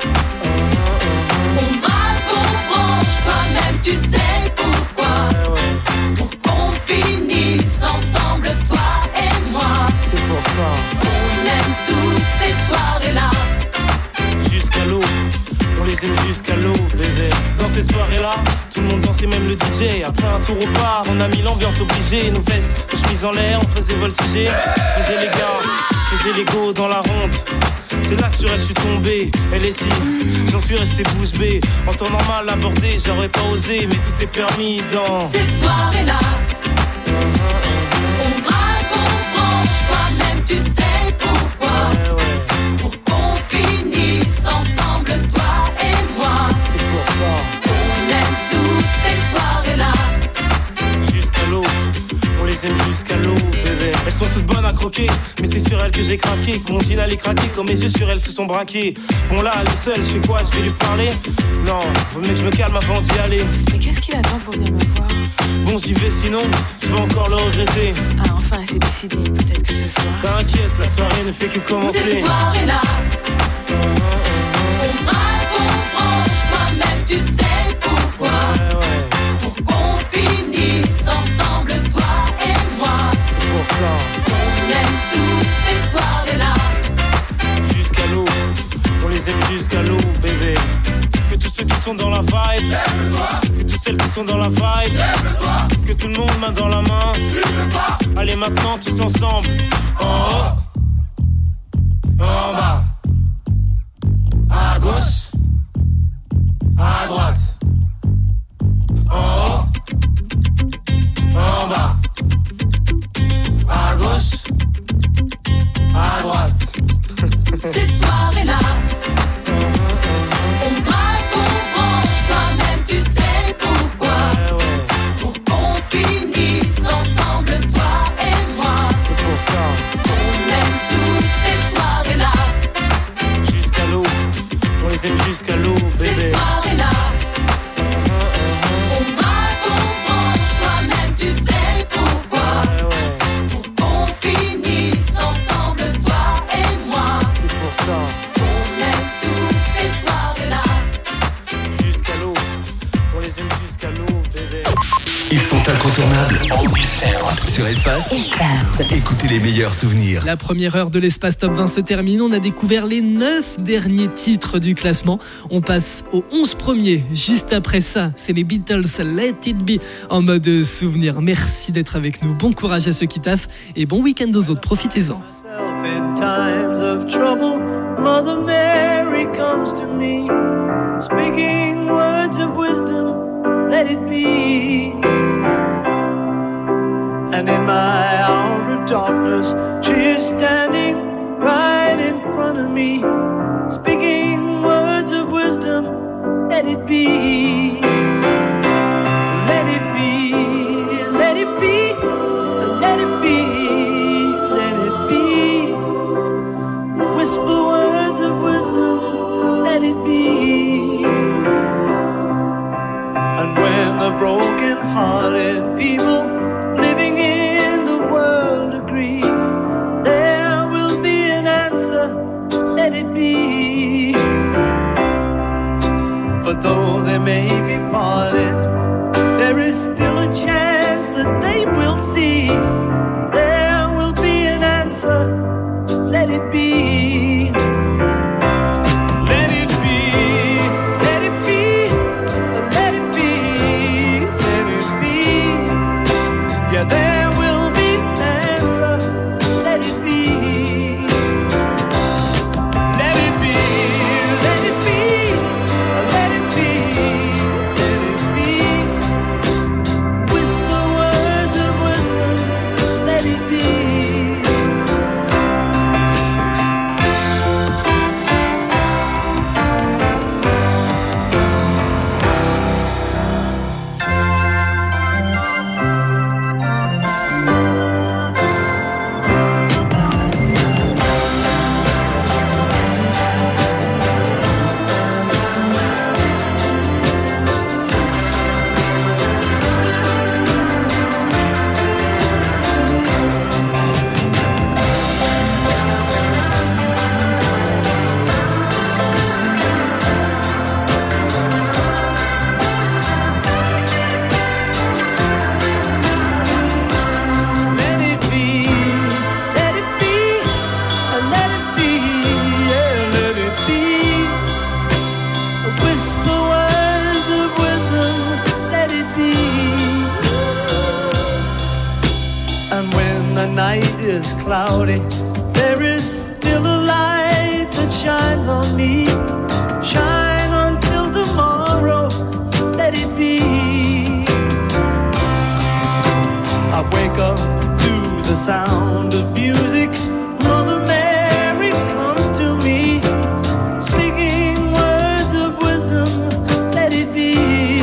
on braque, on branche. Toi-même tu sais pourquoi. Pour qu'on finisse ensemble, toi et moi. C'est pour ça. On aime tous ces soirées-là. Jusqu'à l'eau, on les aime jusqu'à l'eau, bébé. Dans cette soirée-là, tout le monde dansait, même le D J. Après un tour au bar, on a mis l'ambiance obligée. Nos vestes, nos chemises en l'air, on faisait voltiger. Faisait les gars, faisait les go dans la ronde. C'est là que sur elle je suis tombé. Elle est si, j'en suis resté bouche bée. En temps normal abordé, j'aurais pas osé. Mais tout est permis dans ces soirées-là. On braque, on branche. Toi-même tu sais pourquoi. Pour qu'on finisse ensemble, toi et moi. C'est pour ça. On aime tous ces soirées-là. Jusqu'à l'eau, on les aime jusqu'à l'eau, bébé. Elles sont toutes bonnes à croquer, mais c'est sur elles que j'ai craqué. Que mon jean allait craquer, quand mes yeux sur elles se sont braqués. Bon là, elle est seule, je fais quoi, je vais lui parler? Non, vaut mieux que je me calme avant d'y aller. Mais qu'est-ce qu'il attend pour venir me voir? Bon, j'y vais, sinon, je vais encore le regretter. Ah, enfin, c'est décidé, peut-être que ce soir. T'inquiète, la soirée ne fait que commencer. Ces soirées-là, on braque, on branche. Toi-même tu sais pourquoi. Pour qu'on finisse ensemble, toi et moi. C'est pour ça. On aime tous ces soirées-là. Jusqu'à l'eau, on les aime jusqu'à l'eau, bébé. Que tous ceux qui sont dans la vibe, lève-toi. Que toutes celles qui sont dans la vibe, lève-toi. Que tout le monde main dans la main, suivez pas. Allez maintenant tous ensemble. En haut, en bas, à gauche, à droite. En haut, en bas, à gauche, à droite. Ces soirées-là, on braque, on branche. Toi-même tu sais pourquoi. Pour qu'on finisse ensemble, toi et moi. C'est pour ça. On aime tous ces soirées-là. Jusqu'à l'eau, on les aime jusqu'à l'eau, bébé. Ces soirées-là, on braque, on branche. Toi-même tu sais pourquoi. Pour qu'on finisse ensemble, toi et moi. C'est pour ça. On aime tous ces soirées-là. Jusqu'à l'eau, on les aime jusqu'à l'eau, bébé. Ils sont incontournables. Sur Espace. Écoutez les meilleurs souvenirs. La première heure de l'Espace Top vingt se termine. On a découvert les neuf derniers titres du classement. On passe aux onze premiers. Juste après ça, c'est les Beatles, Let It Be, en mode souvenir. Merci d'être avec nous. Bon courage à ceux qui taffent et bon week-end aux autres. Profitez-en. In times of trouble, Mother Mary comes to me, speaking words of wisdom, let it be. And in my hour of darkness, she is standing right in front of me, speaking words of wisdom, let it be. Let it be, let it be, let it be, let it be. the broken-hearted people living in the world agree there will be an answer, let it be. For though they may be parted, there is still a chance that they will see. There will be an answer, let it be. Let it be, let it be, let it be, let it be. Yeah, there will be an answer, let it be. Let it be, let it be, let it be, let it be. Whisper words of wisdom, let it be. Let it be, let it be, let it be, yeah, let it be. Whisper words of wisdom, let it be. And when the night is cloudy, there is still a light that shines on me. Shine until tomorrow, let it be. I wake up to the sound of music. Mother Mary comes to me, speaking words of wisdom. Let it be.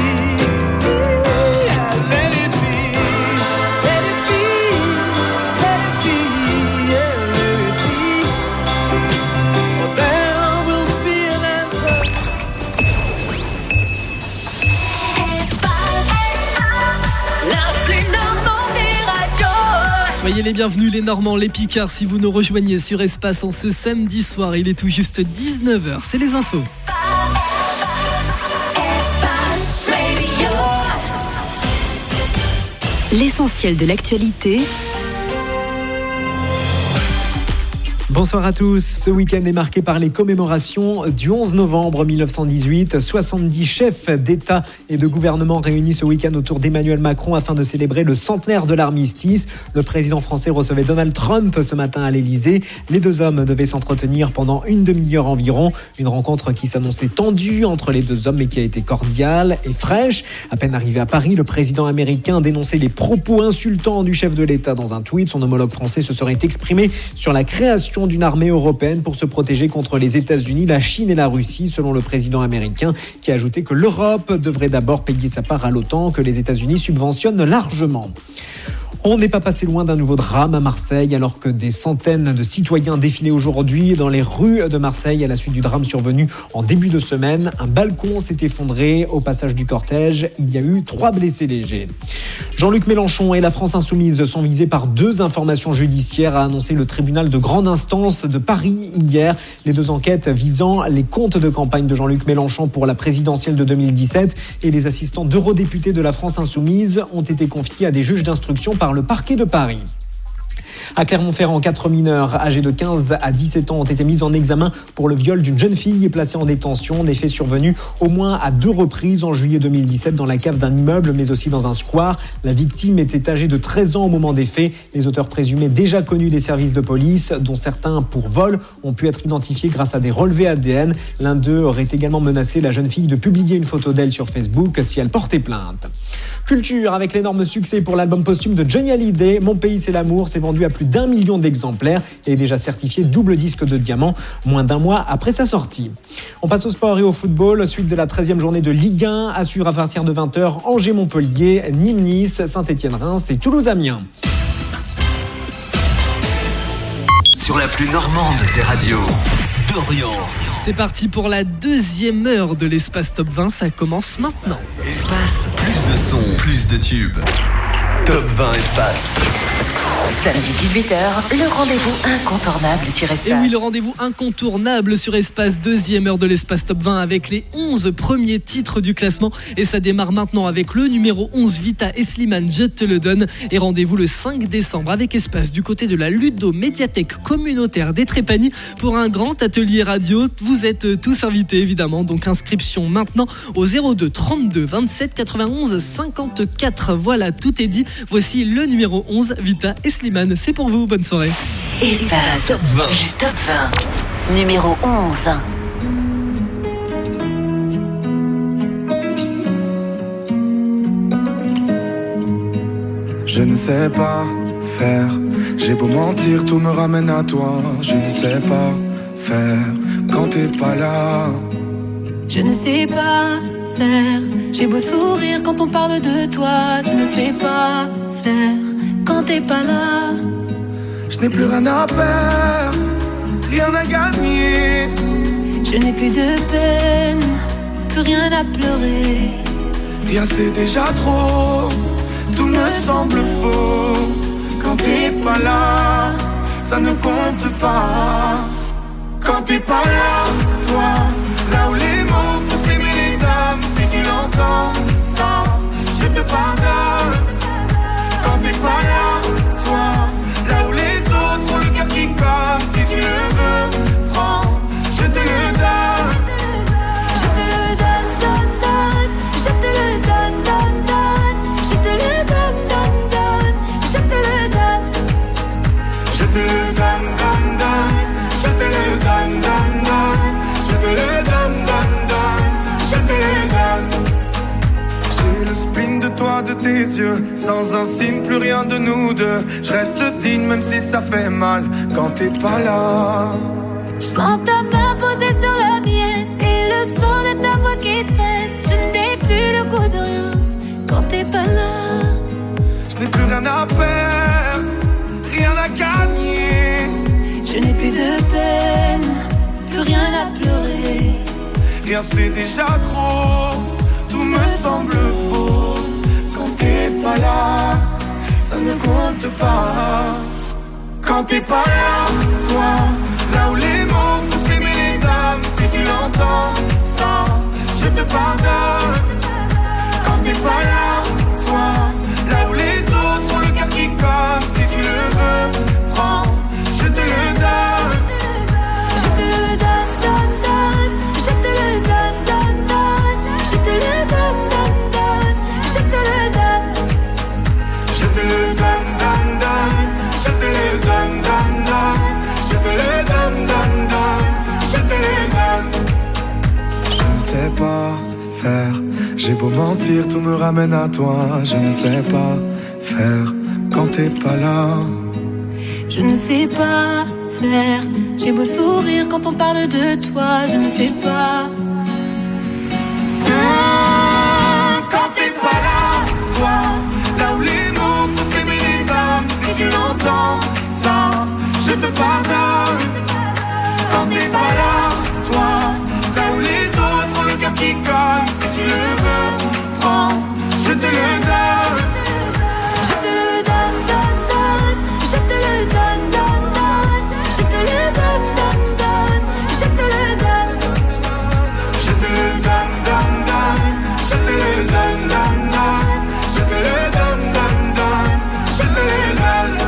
Yeah, let it be. Let it be. Let it be. Yeah, let it be. For there will be an answer. La plus normande des radios. Soyez les bienvenus les Normands, les Picards, si vous nous rejoignez sur Espace en ce samedi soir. Il est tout juste dix-neuf heures, c'est les infos. L'essentiel de l'actualité. Bonsoir à tous. Ce week-end est marqué par les commémorations du onze novembre mille neuf cent dix-huit. soixante-dix chefs d'État et de gouvernement réunis ce week-end autour d'Emmanuel Macron afin de célébrer le centenaire de l'armistice. Le président français recevait Donald Trump ce matin à l'Élysée. Les deux hommes devaient s'entretenir pendant une demi-heure environ. Une rencontre qui s'annonçait tendue entre les deux hommes mais qui a été cordiale et fraîche. À peine arrivé à Paris, le président américain dénonçait les propos insultants du chef de l'État dans un tweet. Son homologue français se serait exprimé sur la création d'une armée européenne pour se protéger contre les États-Unis, la Chine et la Russie, selon le président américain, qui a ajouté que l'Europe devrait d'abord payer sa part à l'OTAN, que les États-Unis subventionnent largement. On n'est pas passé loin d'un nouveau drame à Marseille, alors que des centaines de citoyens défilaient aujourd'hui dans les rues de Marseille à la suite du drame survenu en début de semaine. Un balcon s'est effondré au passage du cortège. Il y a eu trois blessés légers. Jean-Luc Mélenchon et la France Insoumise sont visés par deux informations judiciaires, a annoncé le tribunal de grande instance de Paris hier. Les deux enquêtes visant les comptes de campagne de Jean-Luc Mélenchon pour la présidentielle de deux mille dix-sept et les assistants d'eurodéputés de la France Insoumise ont été confiés à des juges d'instruction par le parquet de Paris. À Clermont-Ferrand, quatre mineurs âgés de quinze à dix-sept ans ont été mis en examen pour le viol d'une jeune fille placée en détention. Des faits survenus au moins à deux reprises en juillet deux mille dix-sept dans la cave d'un immeuble, mais aussi dans un square. La victime était âgée de treize ans au moment des faits. Les auteurs présumés déjà connus des services de police, dont certains pour vol, ont pu être identifiés grâce à des relevés A D N. L'un d'eux aurait également menacé la jeune fille de publier une photo d'elle sur Facebook si elle portait plainte. Culture, avec l'énorme succès pour l'album posthume de Johnny Hallyday, Mon pays c'est l'amour, s'est vendu à plus d'un million d'exemplaires et est déjà certifié double disque de diamant, moins d'un mois après sa sortie. On passe au sport et au football, suite de la treizième journée de Ligue un, à suivre à partir de vingt heures, Angers-Montpellier, Nîmes-Nice, Saint-Étienne-Reims et Toulouse-Amiens. Sur la plus normande des radios. Dorian. C'est parti pour la deuxième heure de l'espace Top vingt, ça commence maintenant. Espace, plus de son, plus de tubes. Top vingt Espace. Samedi dix-huit heures, le rendez-vous incontournable sur Espace. Et oui, le rendez-vous incontournable sur Espace, deuxième heure de l'espace Top vingt avec les onze premiers titres du classement. Et ça démarre maintenant avec le numéro onze, Vita et Slimane, Je te le donne. Et rendez-vous le cinq décembre avec Espace du côté de la Ludo-Médiathèque communautaire des Trépanies pour un grand atelier radio. Vous êtes tous invités évidemment, donc inscription maintenant au zéro deux trente-deux vingt-sept quatre-vingt-onze cinquante-quatre. Voilà, tout est dit. Voici le numéro onze, Vita et Slimane. C'est pour vous, bonne soirée. Espace Top vingt. Le Top vingt. Numéro onze. Je ne sais pas faire. J'ai beau mentir, tout me ramène à toi. Je ne sais pas faire quand t'es pas là. Je ne sais pas faire. J'ai beau sourire quand on parle de toi. Je ne sais pas faire quand t'es pas là. Je n'ai plus rien à perdre, rien à gagner. Je n'ai plus de peine, plus rien à pleurer. Rien c'est déjà trop, tout me semble faux. Quand t'es pas là, ça ne compte pas. Quand t'es pas là, toi, là où les mots font s'aimer les âmes. Si tu l'entends, ça, je te pardonne. Quand t'es pas là, toi, là où les autres ont le cœur qui colle. Si tu le veux, prends, je te le donne. Je te le donne, donne, donne. Je te le donne, donne, donne. Je te le donne, donne, donne. Je te le donne. Je te le donne, donne, donne. Je te le donne, donne, donne. Je te le donne, donne, donne. Je te le donne. J'ai le spleen de toi, de tes yeux. Sans un signe, plus rien de nous deux. Je reste digne même si ça fait mal quand t'es pas là. Je sens ta main posée sur la mienne et le son de ta voix qui traîne. Je n'ai plus le goût de rien quand t'es pas là. Je n'ai plus rien à perdre, rien à gagner. Je n'ai plus de peine, plus rien à pleurer. Rien c'est déjà trop, tout me semble faux. Quand t'es pas là, ça ne compte pas. Quand t'es pas là, toi, là où les mots font s'aimer les âmes. Si tu l'entends, ça, je te pardonne. Quand t'es pas là, toi, là où les autres ont le cœur qui colle. Si tu le veux, prends, je te le donne. Je te le donne, donne, donne. Je te le donne, donne, donne. Je te le donne, donne, donne. Je te le donne. Je te le donne, donne, donne. Je te le donne, donne, donne. Je te le donne, donne, donne. Je te le donne. Je ne sais pas faire. J'ai beau mentir, tout me ramène à toi. Je ne sais pas faire quand t'es pas là. Je ne sais pas faire. J'ai beau sourire quand on parle de toi. Je ne sais pas. Mmh, quand t'es pas là, toi, là où les mots font s'aimer les âmes. Si tu l'entends, ça, je te pardonne. Quand t'es pas là, toi, là où les autres ont le cœur qui colle. Si tu le veux, prends, je te le donne. Je te le donne, donne, donne. Je te le donne, donne, donne. Je te le donne, donne, donne. Je te le donne. Je te le donne, donne, donne. Je te le donne, donne, donne. Je te le donne, donne, donne. Je te le donne.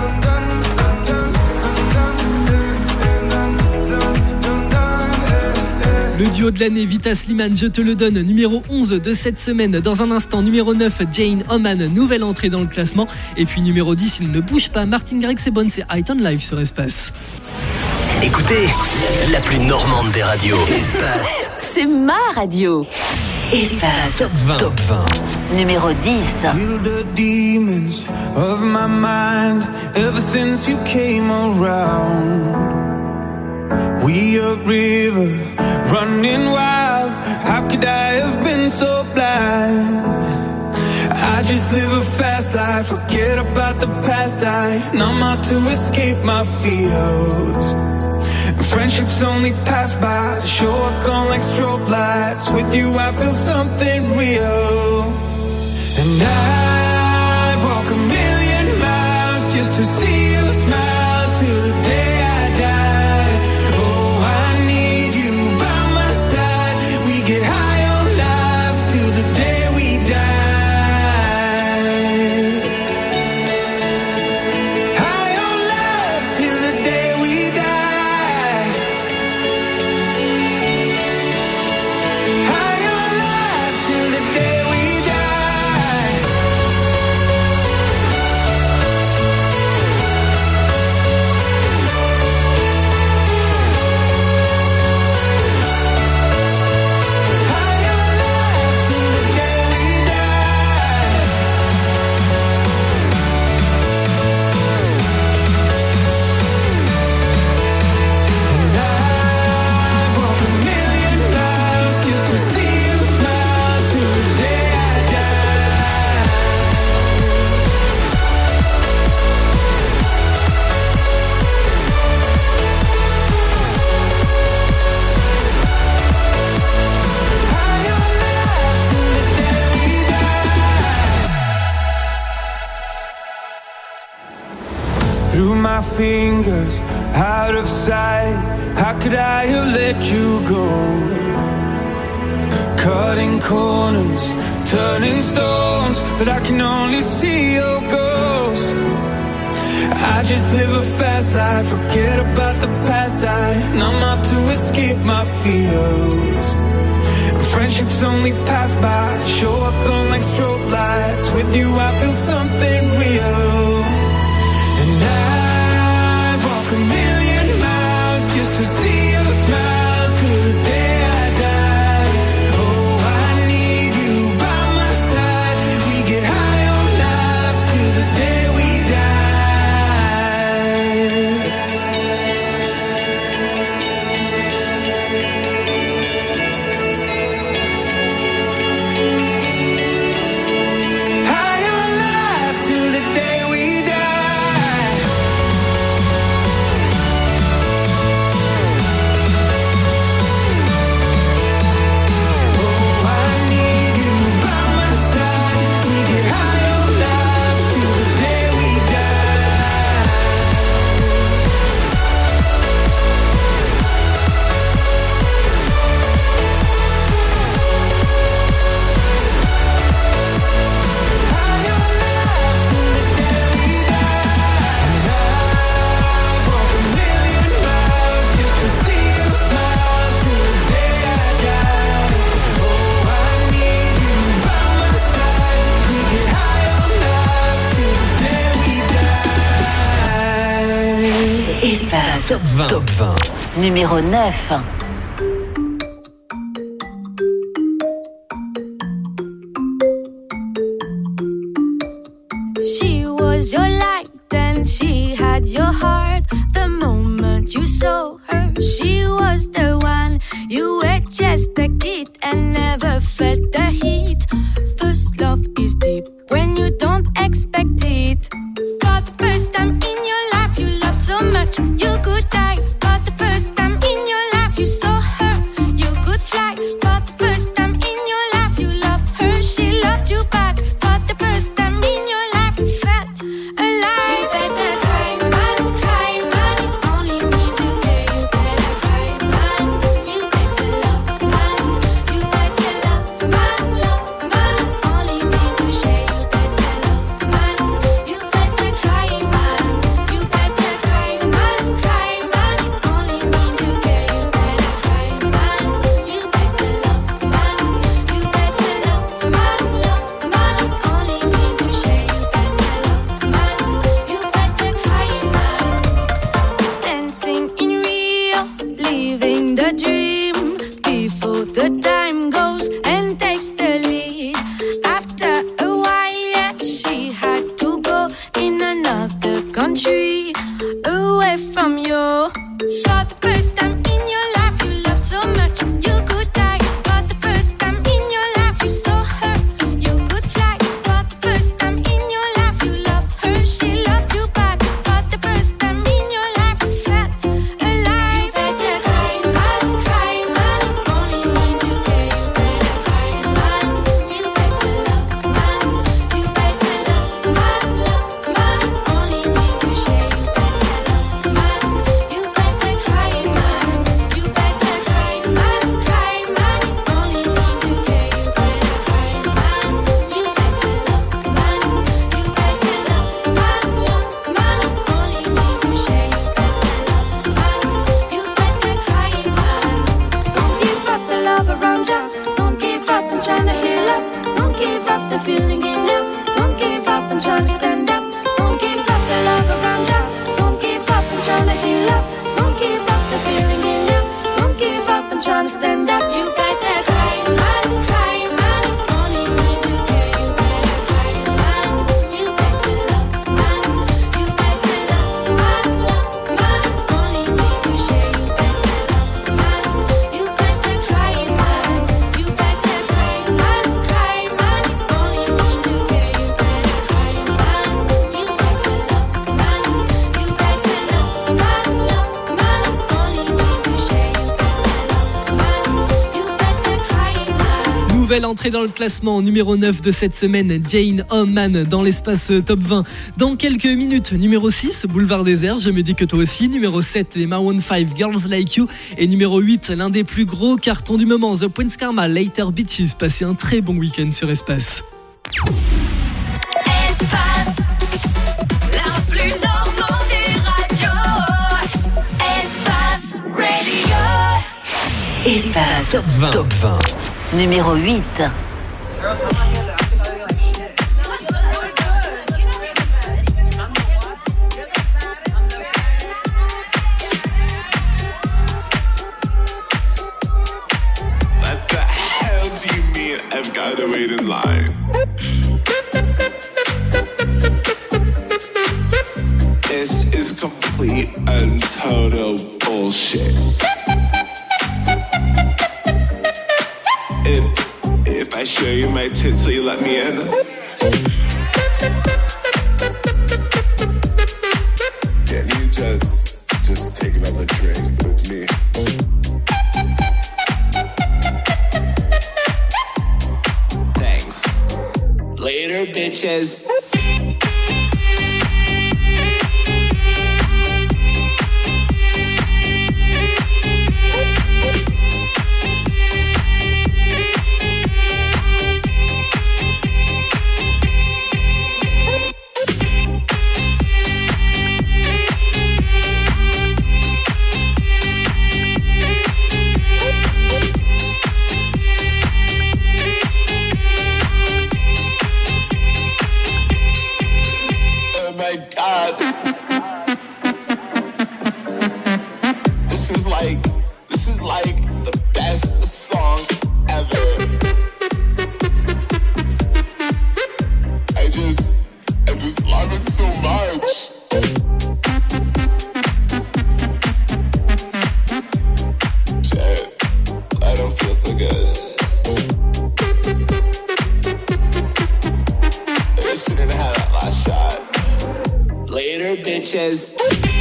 Le duo de l'année, Vita Slimane, Je te le donne, numéro onze de cette semaine. Dans un instant, numéro neuf, Jane Oman, nouvelle entrée dans le classement. Et puis numéro dix, il ne bouge pas, Martin Garrix, c'est bon, c'est High Live sur Espace. Écoutez, la plus normande des radios. Espace. C'est ma radio. Espace Top vingt. Top vingt. Numéro dix. Feel the demons of my mind ever since you came around. We a river running wild. How could I have been so blind? I just live a fast life, forget about the past. I numb out to escape my fears. Friendships only pass by, show up gone like strobe lights. With you I feel something real. And I'd walk a million miles just to see you smile till the day I die. Oh, I need you by my side. We get high on life till the day we die. High on life till the day we die. High on life till the day we die. Through my fingers, out of sight. How could I have let you go? Cutting corners, turning stones, but I can only see your ghost. I just live a fast life, forget about the past. I numb out to escape my fears. Friendships only pass by, show up gone like strobe lights. With you I feel something real. And I'd walk a million miles just to see you smile till the day I die. Oh, I need you by my side. We get high on life till the day we die. High on life till the day we die. Espace. Top vingt. Top vingt. Numéro neuf. She was your light and she had your heart. The moment you saw her, she was the one. You were just a kid and never felt the heat. First love is deep when you don't expect it. For the first time in your life you loved so much you could die. For the first time in your life you saw her, you could fly. For the first time in your life you loved her, she loved you back. For the first time in your life you felt alive. You better cry, man, cry, man. It only means you care. You better cry, man. You better love, man. You better love, man, love. stand up. You better cry, man, cry, man. Only me to care. You better cry, man. You better love, man. You better love, man, love, man. Only me to share. You better love, man. You better cry, man. You better cry, man, cry, man. Only me to care. You better cry, man. You better love, man. You better love, man, love, man. Only me to share. You better love, man. You better cry, man. Nouvelle entrée dans le classement, numéro neuf de cette semaine, Jane Oman dans l'espace top vingt. Dans quelques minutes, numéro six, Boulevard Désert, je me dis que toi aussi. Numéro sept, les Maroon cinq, Girls Like You. Et numéro huit, l'un des plus gros cartons du moment, The Prince Karma, Later Bitches. Passez un très bon week-end sur Espace. Espace, la plus normande des radios. Espace Radio. Espace Top vingt. Top vingt. numéro huit. What the hell do you mean I've got to wait in line? This is complete and total bullshit. If, if I show you my tits, will you let me in? Can you just, just take another drink with me? Thanks. Later, bitches. Oh my god. This is like, this is like the best song ever. I just, I just love it so much. Shit, I don't feel so good. I shouldn't have had that last shot. Later, bitches.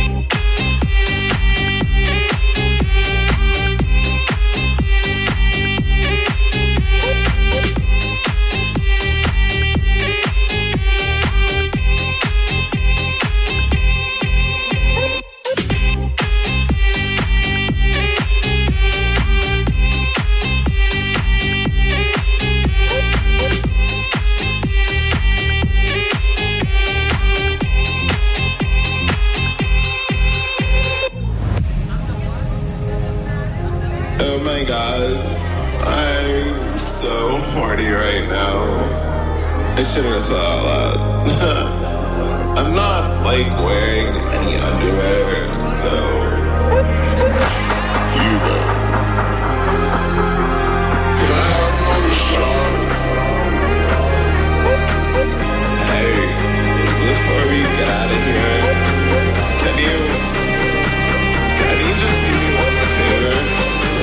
Oh my god, I'm so horny right now. I shouldn't have said that out loud. I'm not like wearing any underwear, so you know. Can I have another shot? Hey, before we get out of here, can you, can you just do me one favor?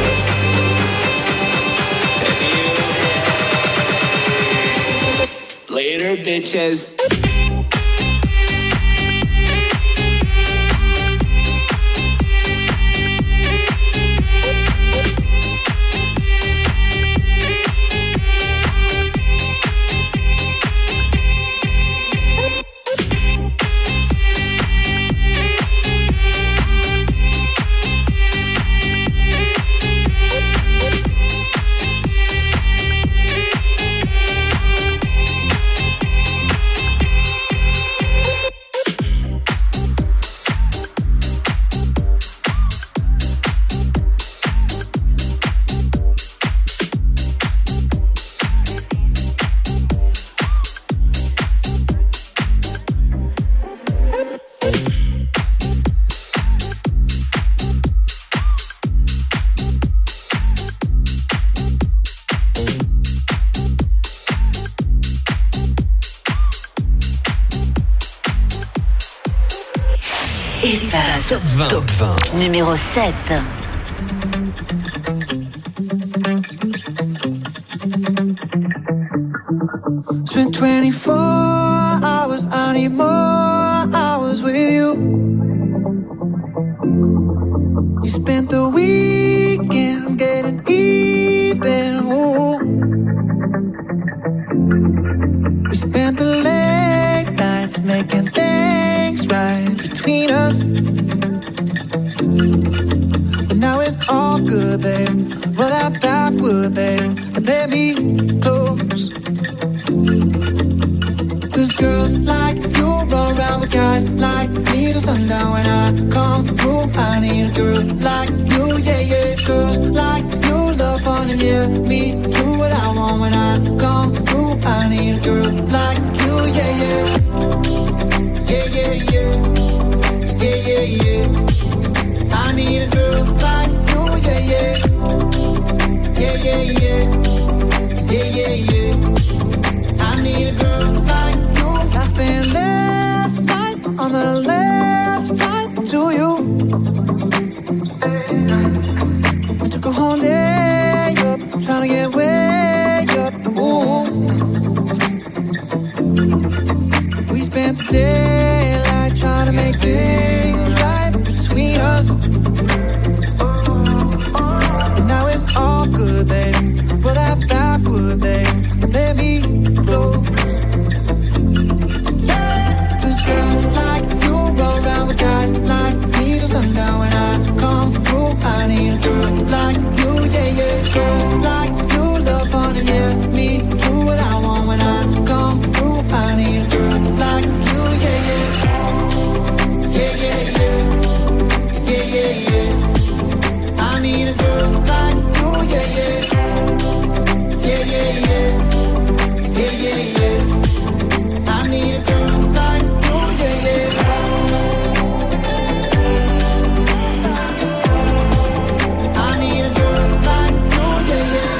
Later, bitches. Espace. Top vingt. Top vingt. Numéro sept. Spent twenty-four hours, I need more hours with you. You spent the weekend getting even. Ooh. We spent the late nights making things right between us. But now it's all good, babe. Roll that backward, babe, and play me close. Cause girls like you run around with guys like me till sundown. When I come through, I need a girl like you, yeah, yeah. Girls like you love fun and yeah, me do what I want. When I come through, I need a girl like you, yeah, yeah. Yeah, yeah, yeah. Yeah, yeah, yeah. I need a girl like you, yeah, yeah. Yeah, yeah, yeah. Yeah, yeah, yeah. I need a girl like you. I spent last night on the last flight to you. We took a whole day up, trying to get way up. Ooh. We spent the daylight trying to make things right between us. And now it's all good, baby. Roll that backward, babe, and let me close. Yeah, cause girls like you roll around with guys like me till sundown. When I come through, I need a girl like you, yeah, yeah. Girls like you love fun and yeah, me do what I want. When I come through, I need a girl like you, yeah, yeah. Yeah, yeah, yeah. Yeah, yeah, yeah. I need a girl like you, yeah, yeah. Yeah, yeah, yeah. Yeah, yeah, yeah. I need a girl like you, yeah, yeah. I need a girl like you, yeah, yeah.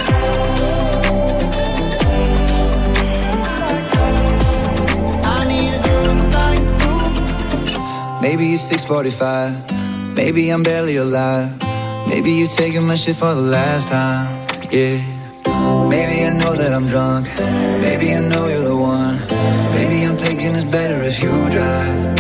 I need a girl like you. Maybe it's six forty-five. Maybe I'm barely alive. Maybe you taking my shit for the last time. Yeah. Maybe I know that I'm drunk. Maybe I know you're the one. Maybe I'm thinking it's better if you drive.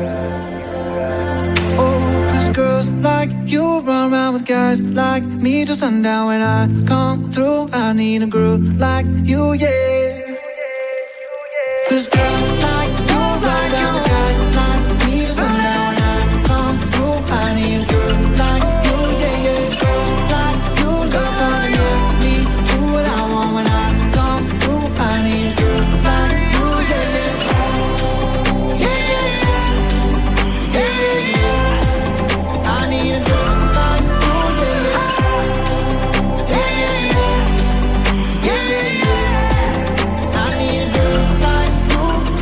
Oh, cause girls like you run around with guys like me till sundown. When I come through, I need a girl like you, yeah. Cause girls like you run around with guys like me till sundown. When I come through, I need a girl like you, yeah, yeah. Girls like you love fun and yeah, me do what I want. When I come through, I need a girl like you, yeah, yeah. Yeah, yeah, yeah. Yeah, yeah, yeah. I need a girl like you, yeah, yeah. Yeah, yeah, yeah. Yeah, yeah, yeah. I need a girl like you.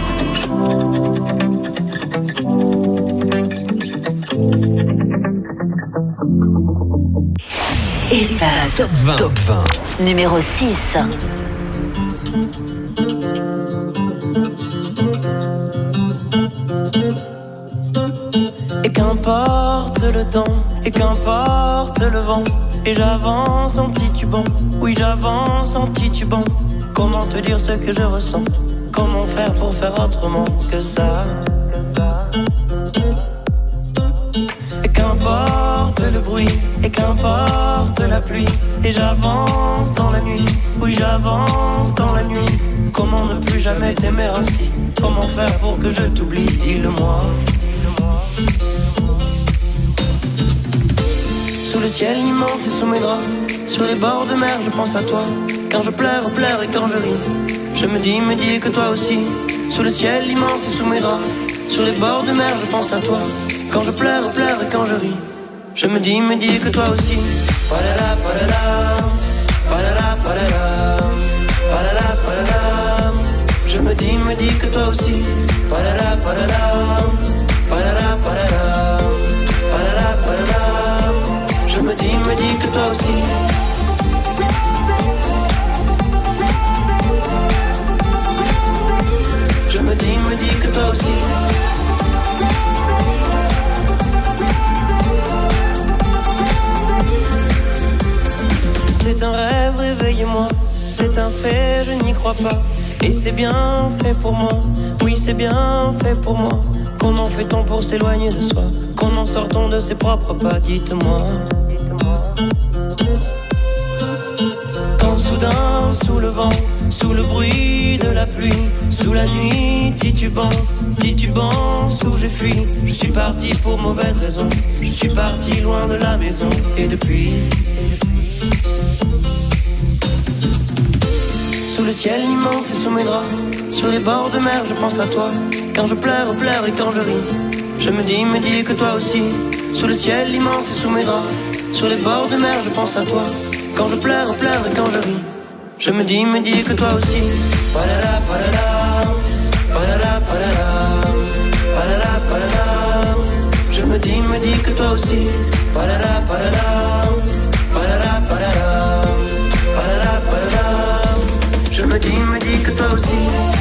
Espace. Top vingt. Top vingt. Numéro six. Et qu'importe le temps, et qu'importe le vent, et j'avance en titubant, oui j'avance en titubant. Comment te dire ce que je ressens? Comment faire pour faire autrement que ça? Et qu'importe le bruit, et qu'importe la pluie, et j'avance dans la nuit, oui j'avance dans la nuit. Comment ne plus jamais t'aimer ainsi? Comment faire pour que je t'oublie? Dis-le-moi. Sous le ciel immense et sous mes draps, sur les bords de mer je pense à toi. Quand je pleure, pleure et quand je ris, je me dis, me dis que toi aussi. Sous le ciel immense et sous mes draps, sur les bords de mer je pense à toi. Quand je pleure, pleure et quand je ris, je me dis, me dis que toi aussi. Palala, palala, palala, palala, palala, palala. Je me dis, me dis que toi aussi. Palala, palala, palala, palala, palala, palala. Je me dis, me dis que toi aussi. Je me dis, me dis que toi aussi. crois pas. Et c'est bien fait pour moi, oui c'est bien fait pour moi. Comment fait-on pour s'éloigner de soi? Comment sort-on de ses propres pas? Dites-moi. Quand soudain, sous le vent, sous le bruit de la pluie, sous la nuit titubant, titubant, sous je fuis. Je suis parti pour mauvaise raison, je suis parti loin de la maison. Et depuis, sous le ciel immense et sous mes draps, sur les bords de mer je pense à toi. Quand je pleure, pleure et quand je ris, je me dis, me dis que toi aussi. Sous le ciel immense et sous mes draps, sur les bords de mer je pense à toi. Quand je pleure, pleure et quand je ris, je me dis, me dis que toi aussi. Palala, palala, palala, palala, palala, palala. Je me dis, me dis que toi aussi. Palala, palala, palala, palala, palala, palala. Je me dis, me dis que toi aussi.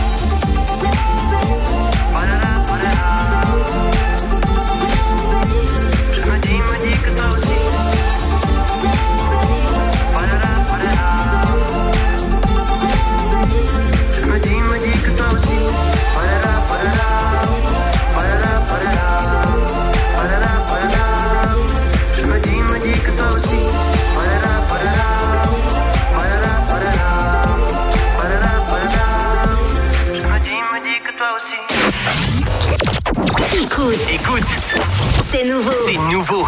Écoute, écoute, c'est nouveau, c'est nouveau.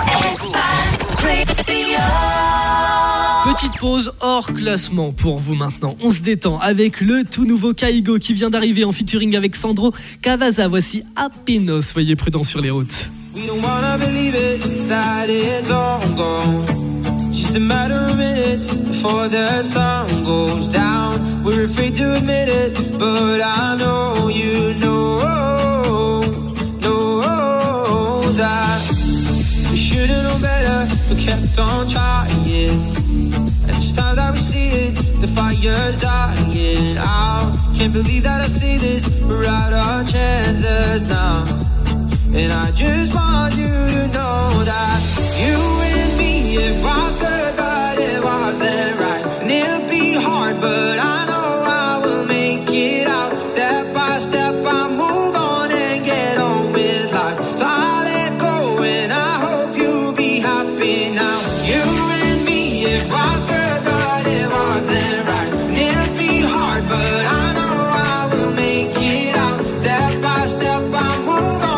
Petite pause hors classement pour vous maintenant. On se détend avec le tout nouveau Kaigo qui vient d'arriver en featuring avec Sandro Cavazza. Voici Apeno. Soyez prudents sur les routes. We don't wanna believe it, that it's all gone. Just a matter of minutes before the sun goes down. We're afraid to admit it, but I know you know, know that we should've known better, but kept on trying. And it's time that we see it, the fire's dying out. Can't believe that I see this, we're out our chances now. And I just want you to know that you and me, it was good, but it wasn't right. And it'll be hard, but I know I will make it out. Step by step, I move on and get on with life. So I'll let go and I hope you'll be happy now. You and me, it was good, but it wasn't right. And it'll be hard, but I know I will make it out. Step by step, I move on.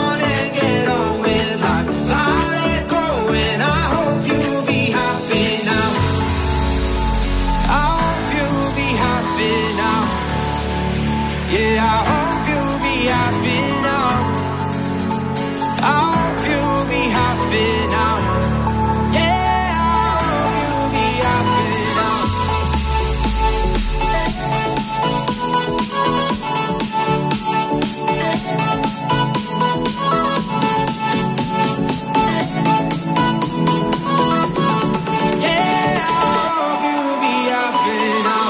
Yeah, I hope you'll be happy now. I hope you'll be happy now. Yeah, I hope you'll be happy now. Yeah, I hope you'll be happy now.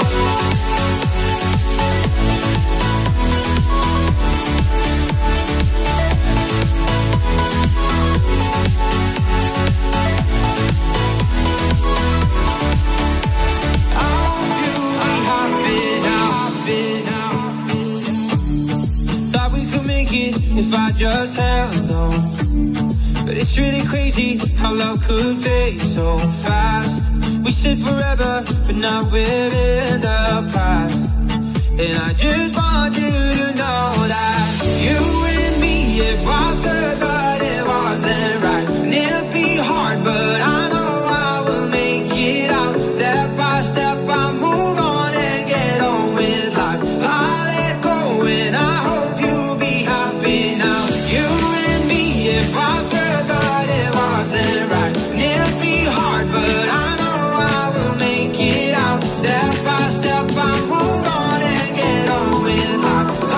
If I just held on, but it's really crazy how love could fade so fast. We said forever, but now we're in the past. And I just want you to know that you and me, it was good, but it wasn't right. And it'll be hard, but I know I will make it out. Step by step, I move on and get on with life. So I let go and I hope you'll be happy now. You and me, it was good, but it wasn't right. And it'll be hard, but I know I will make it out. Step by step, I move on and get on with life. So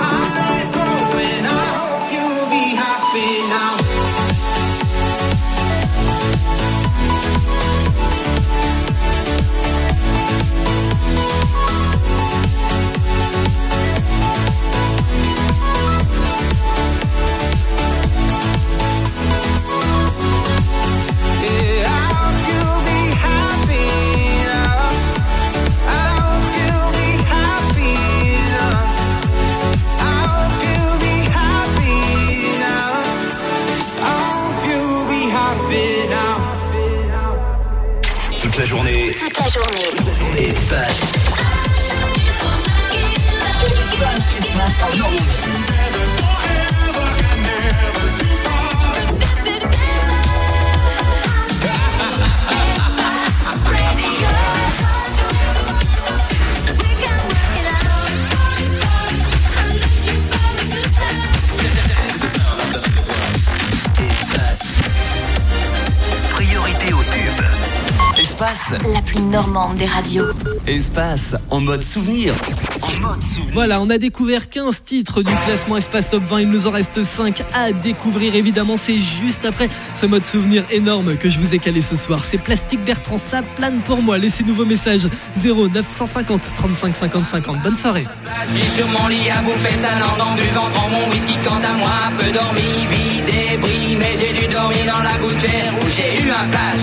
journée. Espace. Espace, espace en Normandie. Priorité au tube. Espace. La plus normande des radios. Espace en mode souvenir. En mode souvenir. Voilà, on a découvert quinze titres du classement Espace Top vingt. Il nous en reste cinq à découvrir. Évidemment, c'est juste après ce mode souvenir énorme que je vous ai calé ce soir. C'est Plastique Bertrand, ça plane pour moi. Laissez-nous vos messages. zéro neuf cent cinquante trente-cinq cinquante cinquante. Bonne soirée. J'ai sur mon lit à bouffer sa langue en buvant dans mon whisky. Quant à moi, peu dormi, vide et bris. Mais j'ai dû dormir dans la gouttière où j'ai eu un flash.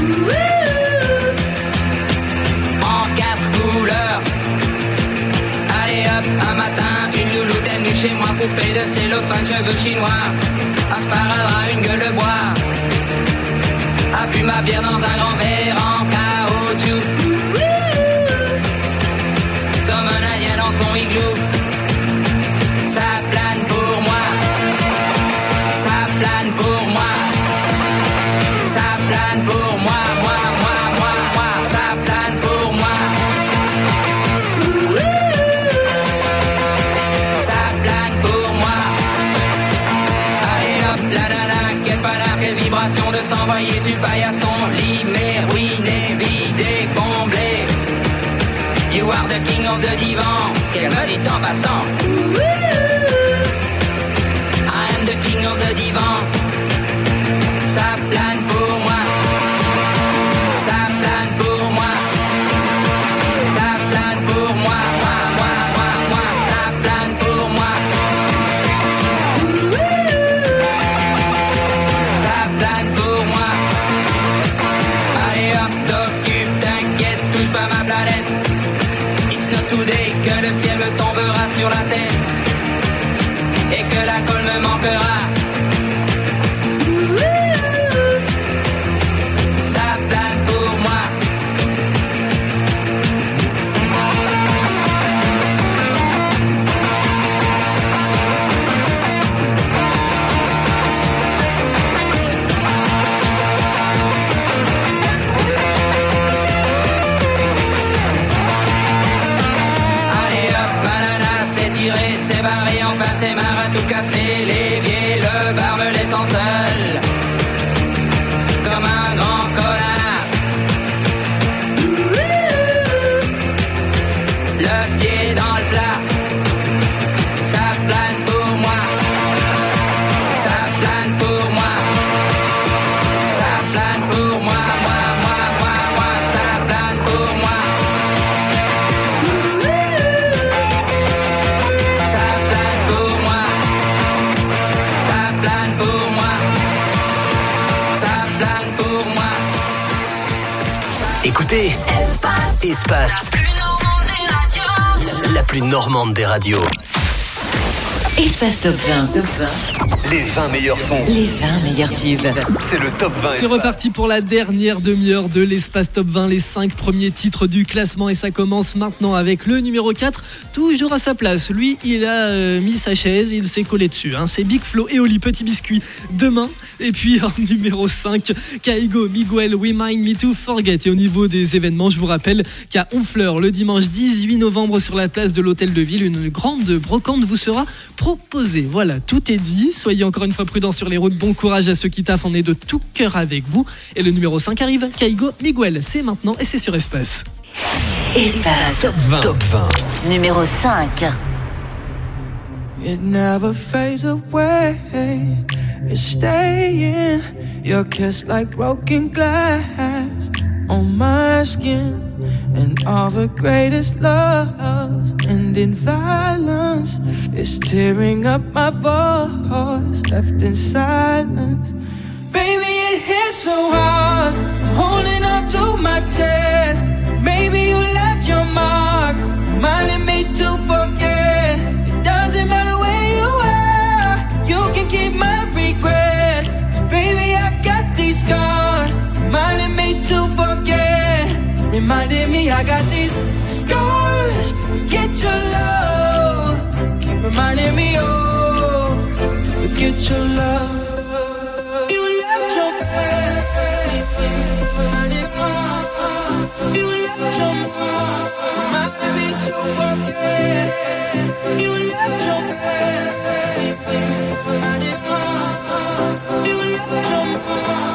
En quatre couleurs. Allez hop, un matin, une louloute est venue chez moi. Poupée de cellophane, cheveux chinois. Un sparadrap, une gueule de bois. A bu ma bière dans un grand verre en caoutchouc. Comme un indien dans son igloo. Ça plane pour moi. Ça plane pour moi. Ça plane pour moi. Moi, moi, moi, moi. Ça plane pour moi. Ça plane pour moi. Allez hop, la la la. Quelle palard, quelle vibration de s'envoyer sur le paillasson. Limé, ruiné, vidé, comblé. You are the king of the divan. Qu'elle me dit en passant. I am the king of the divan. Ça plane pour moi. Ça plane pour moi. Ça plane pour moi. Moi, moi, moi, moi. Ça plane pour moi. Ça plane pour moi. Allez hop, t'occupe, t'inquiète, touche pas ma planète. It's not today que le ciel me tombera sur la tête. Et que la colle me manquera. Ça plane pour moi. Allez hop, banana, c'est tiré, c'est barré, enfin c'est marre à tout casser. L'évier, le bar me laissant seul. Comme un grand connard. Le pied dans le plat. Ça plane pour moi. Ça plane pour moi. Ça plane pour moi. Moi, moi, moi, moi. Ça plane pour moi. Ça plane pour moi. Ça plane pour moi. Ça plane pour moi. Écoutez, Espace. Espace. La plus normande des radios. Espace Top vingt. Top vingt. Les vingt meilleurs sons. Les vingt meilleurs tubes. C'est le top vingt. C'est reparti pour la dernière demi-heure de l'Espace Top vingt, les cinq premiers titres du classement, et ça commence maintenant avec le numéro quatre, toujours à sa place. Lui, il a euh, mis sa chaise, il s'est collé dessus. Hein. C'est Big Flo et Oli, Petit Biscuit, demain. Et puis en numéro cinq, Kaigo, Miguel, Remind Me to Forget. Et au niveau des événements, je vous rappelle qu'à Honfleur, le dimanche dix-huit novembre, sur la place de l'Hôtel de Ville, une grande brocante vous sera proposée. Voilà, tout est dit. Soyez encore une fois prudents sur les routes. Bon courage à ceux qui taffent. On est de tout cœur avec vous. Et le numéro cinq arrive, Kaigo, Miguel. C'est maintenant et c'est sur Espace. Espace Top vingt. Top vingt. numéro cinq. It never fades away. It's staying. Your kiss like broken glass on my skin. And all the greatest loves end in violence. It's tearing up my voice, left in silence. Baby, it hits so hard. I'm holding on to my chest. Maybe you left your mark, reminding me to forget. It doesn't matter where you are, you can keep my regret. 'Cause baby, I got these scars, reminding me to forget. Reminding Baby, I got these scars to forget your love. Keep reminding me, oh, to forget your love. You left your baby, you left your mom, reminding me to forget. You left your baby, reminding me, you left your mom.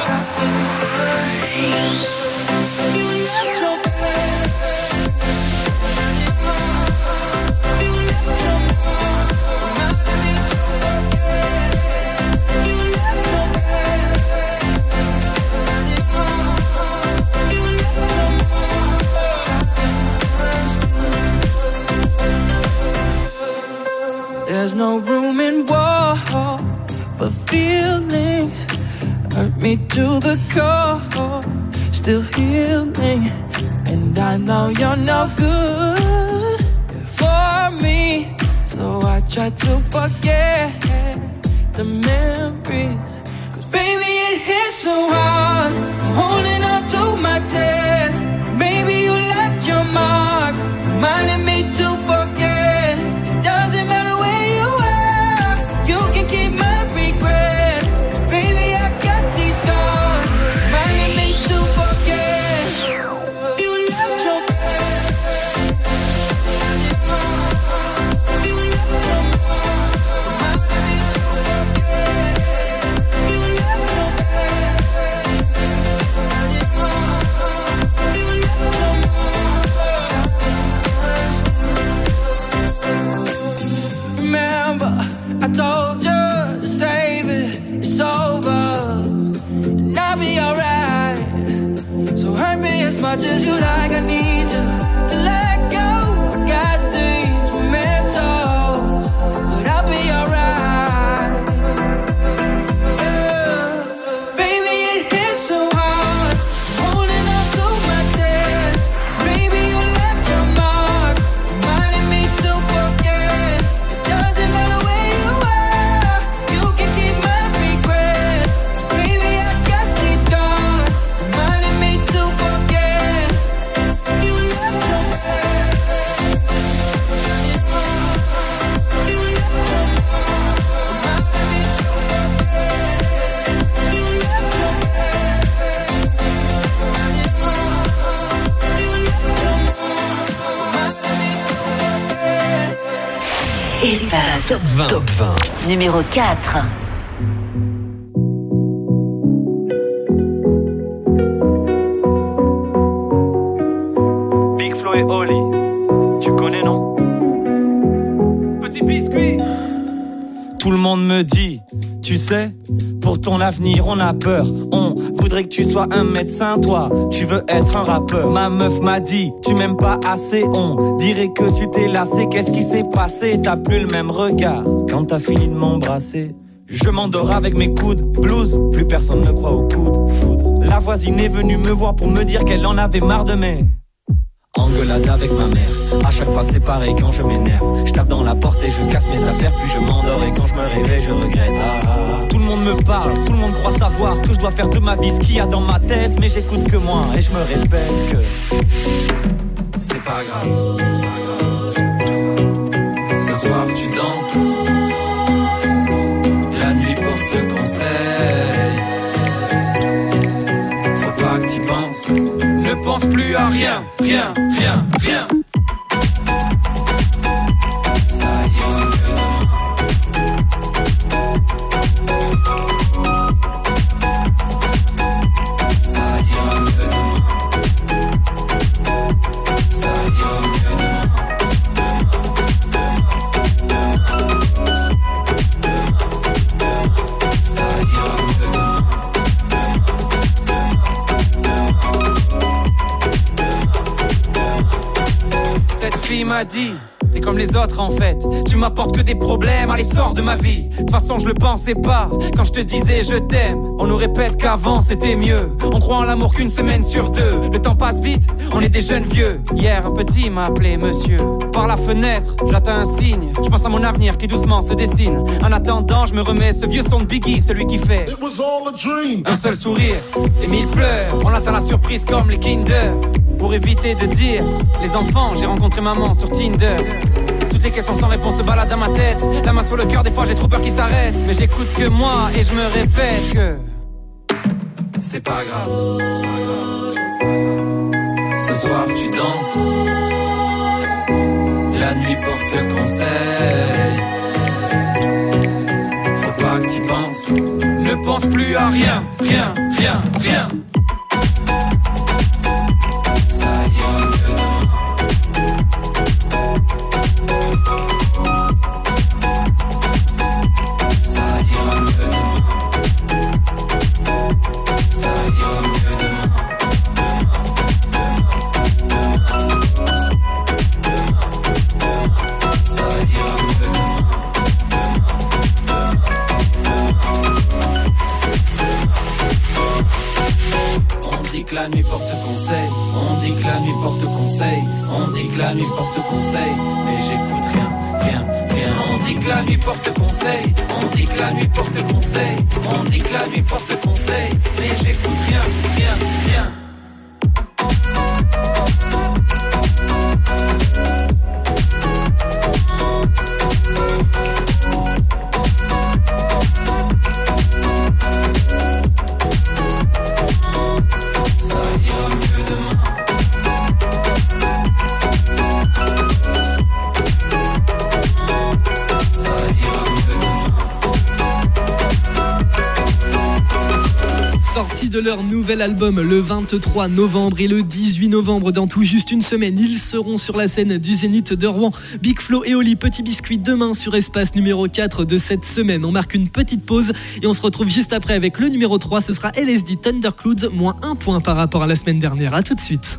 There's no room in war for feelings. Hurt me to the core, still healing. And I know you're no good for me, so I try to forget the memories. Cause baby, it hits so hard, I'm holding on to my chest. Baby, you left your mark, reminding me to forget. It doesn't matter where you are, you can keep my regret. Baby, I got these scars, reminding me to forget. You left your you left your reminding me to forget. You left your remember, I told you to save it, it's over, and I'll be alright. So hurt me as much as you like, I need you to let go. I got things we're meant to, but I'll be alright. Yeah. Baby, it hits so hard, holding on to my chest. Baby, you left your mark, reminding me to forget. It doesn't matter where you are, you can keep my regret. Baby, I got these scars, reminding me to forget. You left your you left your reminding me to forget. You left your Espace Top vingt. Top vingt. numéro quatre. Big Flo et Oli, tu connais non? Petit biscuit. Tout le monde me dit, tu sais, pour ton avenir on a peur. On voudrait que tu sois un médecin, toi, tu veux être un rappeur. Ma meuf m'a dit, tu m'aimes pas assez, on dirait que tu t'es lassé. Qu'est-ce qui s'est passé? T'as plus le même regard quand t'as fini de m'embrasser. Je m'endors avec mes coudes, blues, plus personne ne croit au coup de foudre. La voisine est venue me voir pour me dire qu'elle en avait marre de mes engueulade avec ma mère. À chaque fois c'est pareil quand je m'énerve. Je tape dans la porte et je casse mes affaires. Puis je m'endors et quand je me réveille je regrette. Ah, ah, ah. Tout le monde me parle, tout le monde croit savoir ce que je dois faire de ma vie, ce qu'il y a dans ma tête. Mais j'écoute que moi et je me répète que c'est pas grave. Ce soir tu danses, la nuit porte conseil. Faut pas que t'y penses. Ne pense plus à rien, rien, rien, rien. Ça ira mieux demain. Ça ira mieux demain. Ça ira mieux demain. Demain, demain, demain, demain. Ça ira mieux demain. Cette fille m'a dit, t'es comme les autres en fait. Tu m'apportes que des problèmes, allez sors de ma vie. De toute façon je le pensais pas, quand je te disais je t'aime. On nous répète qu'avant c'était mieux. On croit en l'amour qu'une semaine sur deux. Le temps passe vite, on est des jeunes vieux. Hier un petit m'a appelé monsieur. Par la fenêtre, j'attends un signe. Je pense à mon avenir qui doucement se dessine. En attendant je me remets ce vieux son de Biggie, celui qui fait un seul sourire et mille pleurs. On attend la surprise comme les Kinder. pour éviter de dire les enfants, j'ai rencontré maman sur Tinder. Toutes les questions sans réponse se baladent dans ma tête. La main sur le cœur, des fois j'ai trop peur qu'ils s'arrêtent. Mais j'écoute que moi et je me répète que c'est pas grave. Ce soir tu danses, la nuit porte conseil. Faut pas que t'y penses, ne pense plus à rien, rien, rien, rien. Ça ira mieux demain. Ça ira mieux demain. Ça ira mieux demain. La nuit porte conseil, on dit que la nuit porte conseil, on dit que la nuit porte conseil, mais j'écoute rien, rien, rien. On dit que la nuit porte conseil, on dit que la nuit porte conseil, on dit que la nuit porte conseil, mais j'écoute rien, rien, rien. Sortie de leur nouvel album le vingt-trois novembre et le dix-huit novembre, dans tout juste une semaine, ils seront sur la scène du Zénith de Rouen. Big Flo et Oli, Petit Biscuit, demain sur Espace numéro quatre de cette semaine. On marque une petite pause et on se retrouve juste après avec le numéro trois. Ce sera L S D Thunderclouds, moins un point par rapport à la semaine dernière. A tout de suite.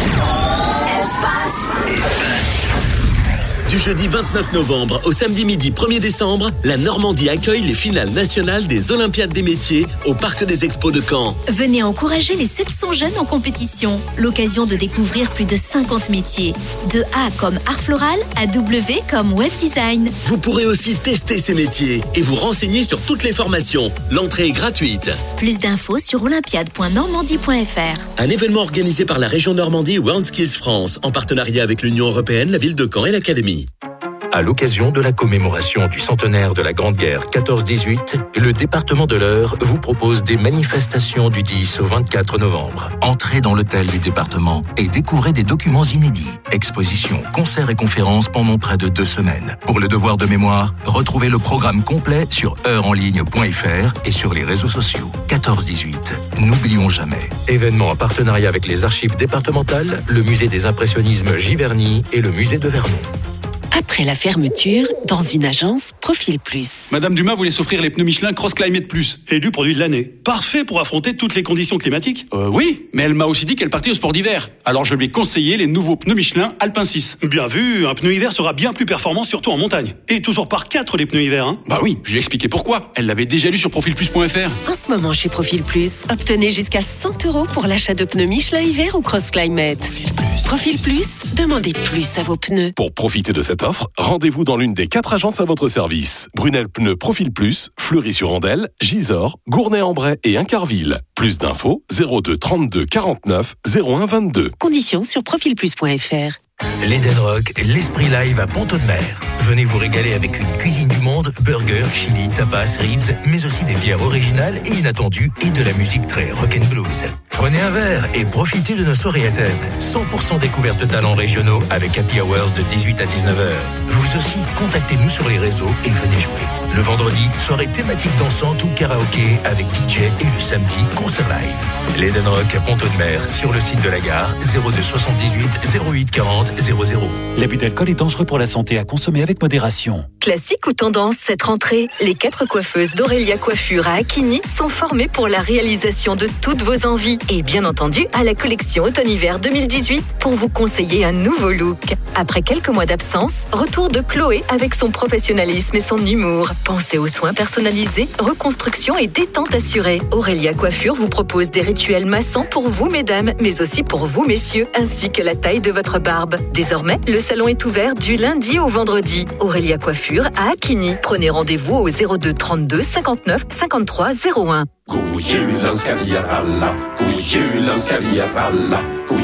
Du jeudi vingt-neuf novembre au samedi midi premier décembre, la Normandie accueille les finales nationales des Olympiades des métiers au Parc des Expos de Caen. Venez encourager les sept cents jeunes en compétition. L'occasion de découvrir plus de cinquante métiers. De A comme art floral à W comme web design. Vous pourrez aussi tester ces métiers et vous renseigner sur toutes les formations. L'entrée est gratuite. Plus d'infos sur olympiade point normandie point f r. Un événement organisé par la région Normandie et World Skills France en partenariat avec l'Union Européenne, la ville de Caen et l'Académie. À l'occasion de la commémoration du centenaire de la Grande Guerre quatorze dix-huit, le département de l'Eure vous propose des manifestations du dix au vingt-quatre novembre. Entrez dans l'hôtel du département et découvrez des documents inédits. Expositions, concerts et conférences pendant près de deux semaines. Pour le devoir de mémoire, retrouvez le programme complet sur heure en ligne point f r et sur les réseaux sociaux. quatorze dix-huit, n'oublions jamais. Événement en partenariat avec les archives départementales, le musée des impressionnismes Giverny et le musée de Vernon. Après la fermeture, dans une agence Profil Plus. Madame Dumas voulait s'offrir les pneus Michelin Cross Climate Plus. Élu produit de l'année. Parfait pour affronter toutes les conditions climatiques. Euh, oui, mais elle m'a aussi dit qu'elle partait au sport d'hiver. Alors je lui ai conseillé les nouveaux pneus Michelin Alpin six. Bien vu, un pneu hiver sera bien plus performant, surtout en montagne. Et toujours par quatre les pneus hiver, hein. Bah oui, je lui ai expliqué pourquoi. Elle l'avait déjà lu sur profil plus point f r. En ce moment chez Profil Plus, obtenez jusqu'à cent euros pour l'achat de pneus Michelin hiver ou Cross Climate. Profil Plus. Profil Plus, demandez plus à vos pneus. Pour profiter de cette offre, rendez-vous dans l'une des quatre agences à votre service. Brunel Pneus Profil Plus, Fleury-sur-Andelle, Gisors, Gournay-en-Bray et Incarville. Plus d'infos, zéro deux trente-deux quarante-neuf zéro un vingt-deux. Conditions sur profil plus point f r. L'Eden Rock, l'Esprit Live à Pont-de-Mer. Venez vous régaler avec une cuisine du monde, burgers, chili, tapas, ribs, mais aussi des bières originales et inattendues et de la musique très rock and blues. Prenez un verre et profitez de nos soirées à thème. cent pour cent découverte de talents régionaux avec Happy Hours de dix-huit à dix-neuf heures. Vous aussi, contactez-nous sur les réseaux et venez jouer. Le vendredi, soirée thématique dansante ou karaoké avec D J et le samedi, concert live. L'Eden Rock à Pont-de-Mer, sur le site de la gare, zéro deux soixante-dix-huit zéro huit quarante zéro zéro. L'abus d'alcool est dangereux pour la santé, à consommer avec modération. Classique ou tendance cette rentrée, les quatre coiffeuses d'Aurélia Coiffure à Akini sont formées pour la réalisation de toutes vos envies et bien entendu à la collection automne-hiver deux mille dix-huit pour vous conseiller un nouveau look. Après quelques mois d'absence, retour de Chloé avec son professionnalisme et son humour. Pensez aux soins personnalisés, reconstruction et détente assurée. Aurélia Coiffure vous propose des rituels massants pour vous mesdames, mais aussi pour vous messieurs, ainsi que la taille de votre barbe. Désormais, le salon est ouvert du lundi au vendredi. Aurélia Coiffure à Akini. Prenez rendez-vous au zéro deux trente-deux cinquante-neuf cinquante-trois zéro un. Cuculos Cariarala, Cuculos Cariarala,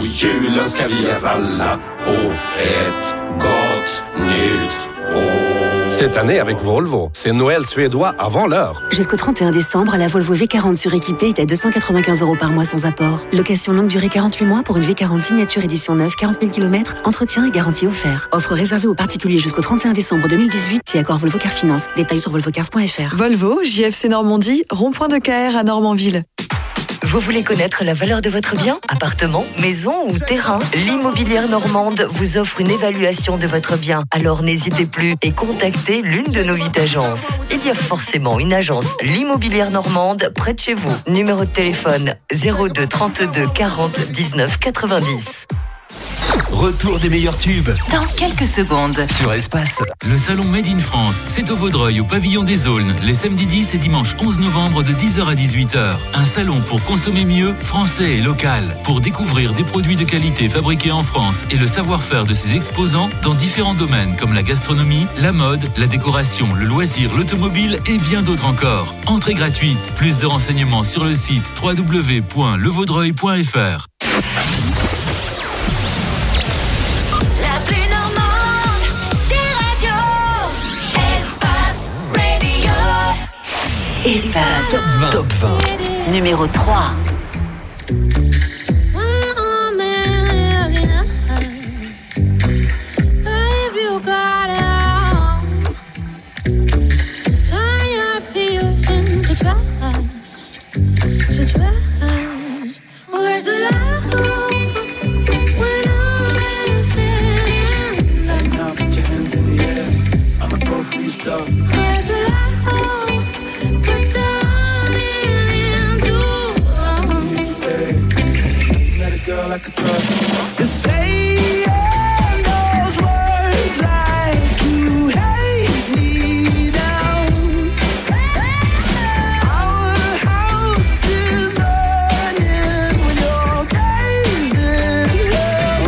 julen ska vi er alla på ett gott nytt år. Cette année, avec Volvo, c'est Noël suédois avant l'heure. Jusqu'au trente et un décembre, la Volvo V quarante suréquipée est à deux cent quatre-vingt-quinze euros par mois sans apport. Location longue durée quarante-huit mois pour une V quarante signature édition neuve, quarante mille kilomètres, entretien et garantie offert. Offre réservée aux particuliers jusqu'au trente et un décembre deux mille dix-huit, si accord Volvo Car Finance. Détails sur volvocars point f r. Volvo, J F C Normandie, rond-point de K R à Normanville. Vous voulez connaître la valeur de votre bien? Appartement, maison ou terrain? L'Immobilière Normande vous offre une évaluation de votre bien. Alors n'hésitez plus et contactez l'une de nos huit agences. Il y a forcément une agence L'Immobilière Normande près de chez vous. Numéro de téléphone zéro deux trente-deux quarante dix-neuf quatre-vingt-dix. Retour des meilleurs tubes Dans quelques secondes. sur Espace. Le salon Made in France, c'est au Vaudreuil, au pavillon des Aulnes, les samedis dix et dimanche onze novembre de dix heures à dix-huit heures. Un salon pour consommer mieux, français et local, pour découvrir des produits de qualité fabriqués en France et le savoir-faire de ses exposants dans différents domaines comme la gastronomie, la mode, la décoration, le loisir, l'automobile et bien d'autres encore. Entrée gratuite. Plus de renseignements sur le site w w w point le vaudreuil point f r. Espace Top vingt. Top vingt. numéro trois. Like a drug. You're saying those words like you hate me now. Our house is burning when your days in hell.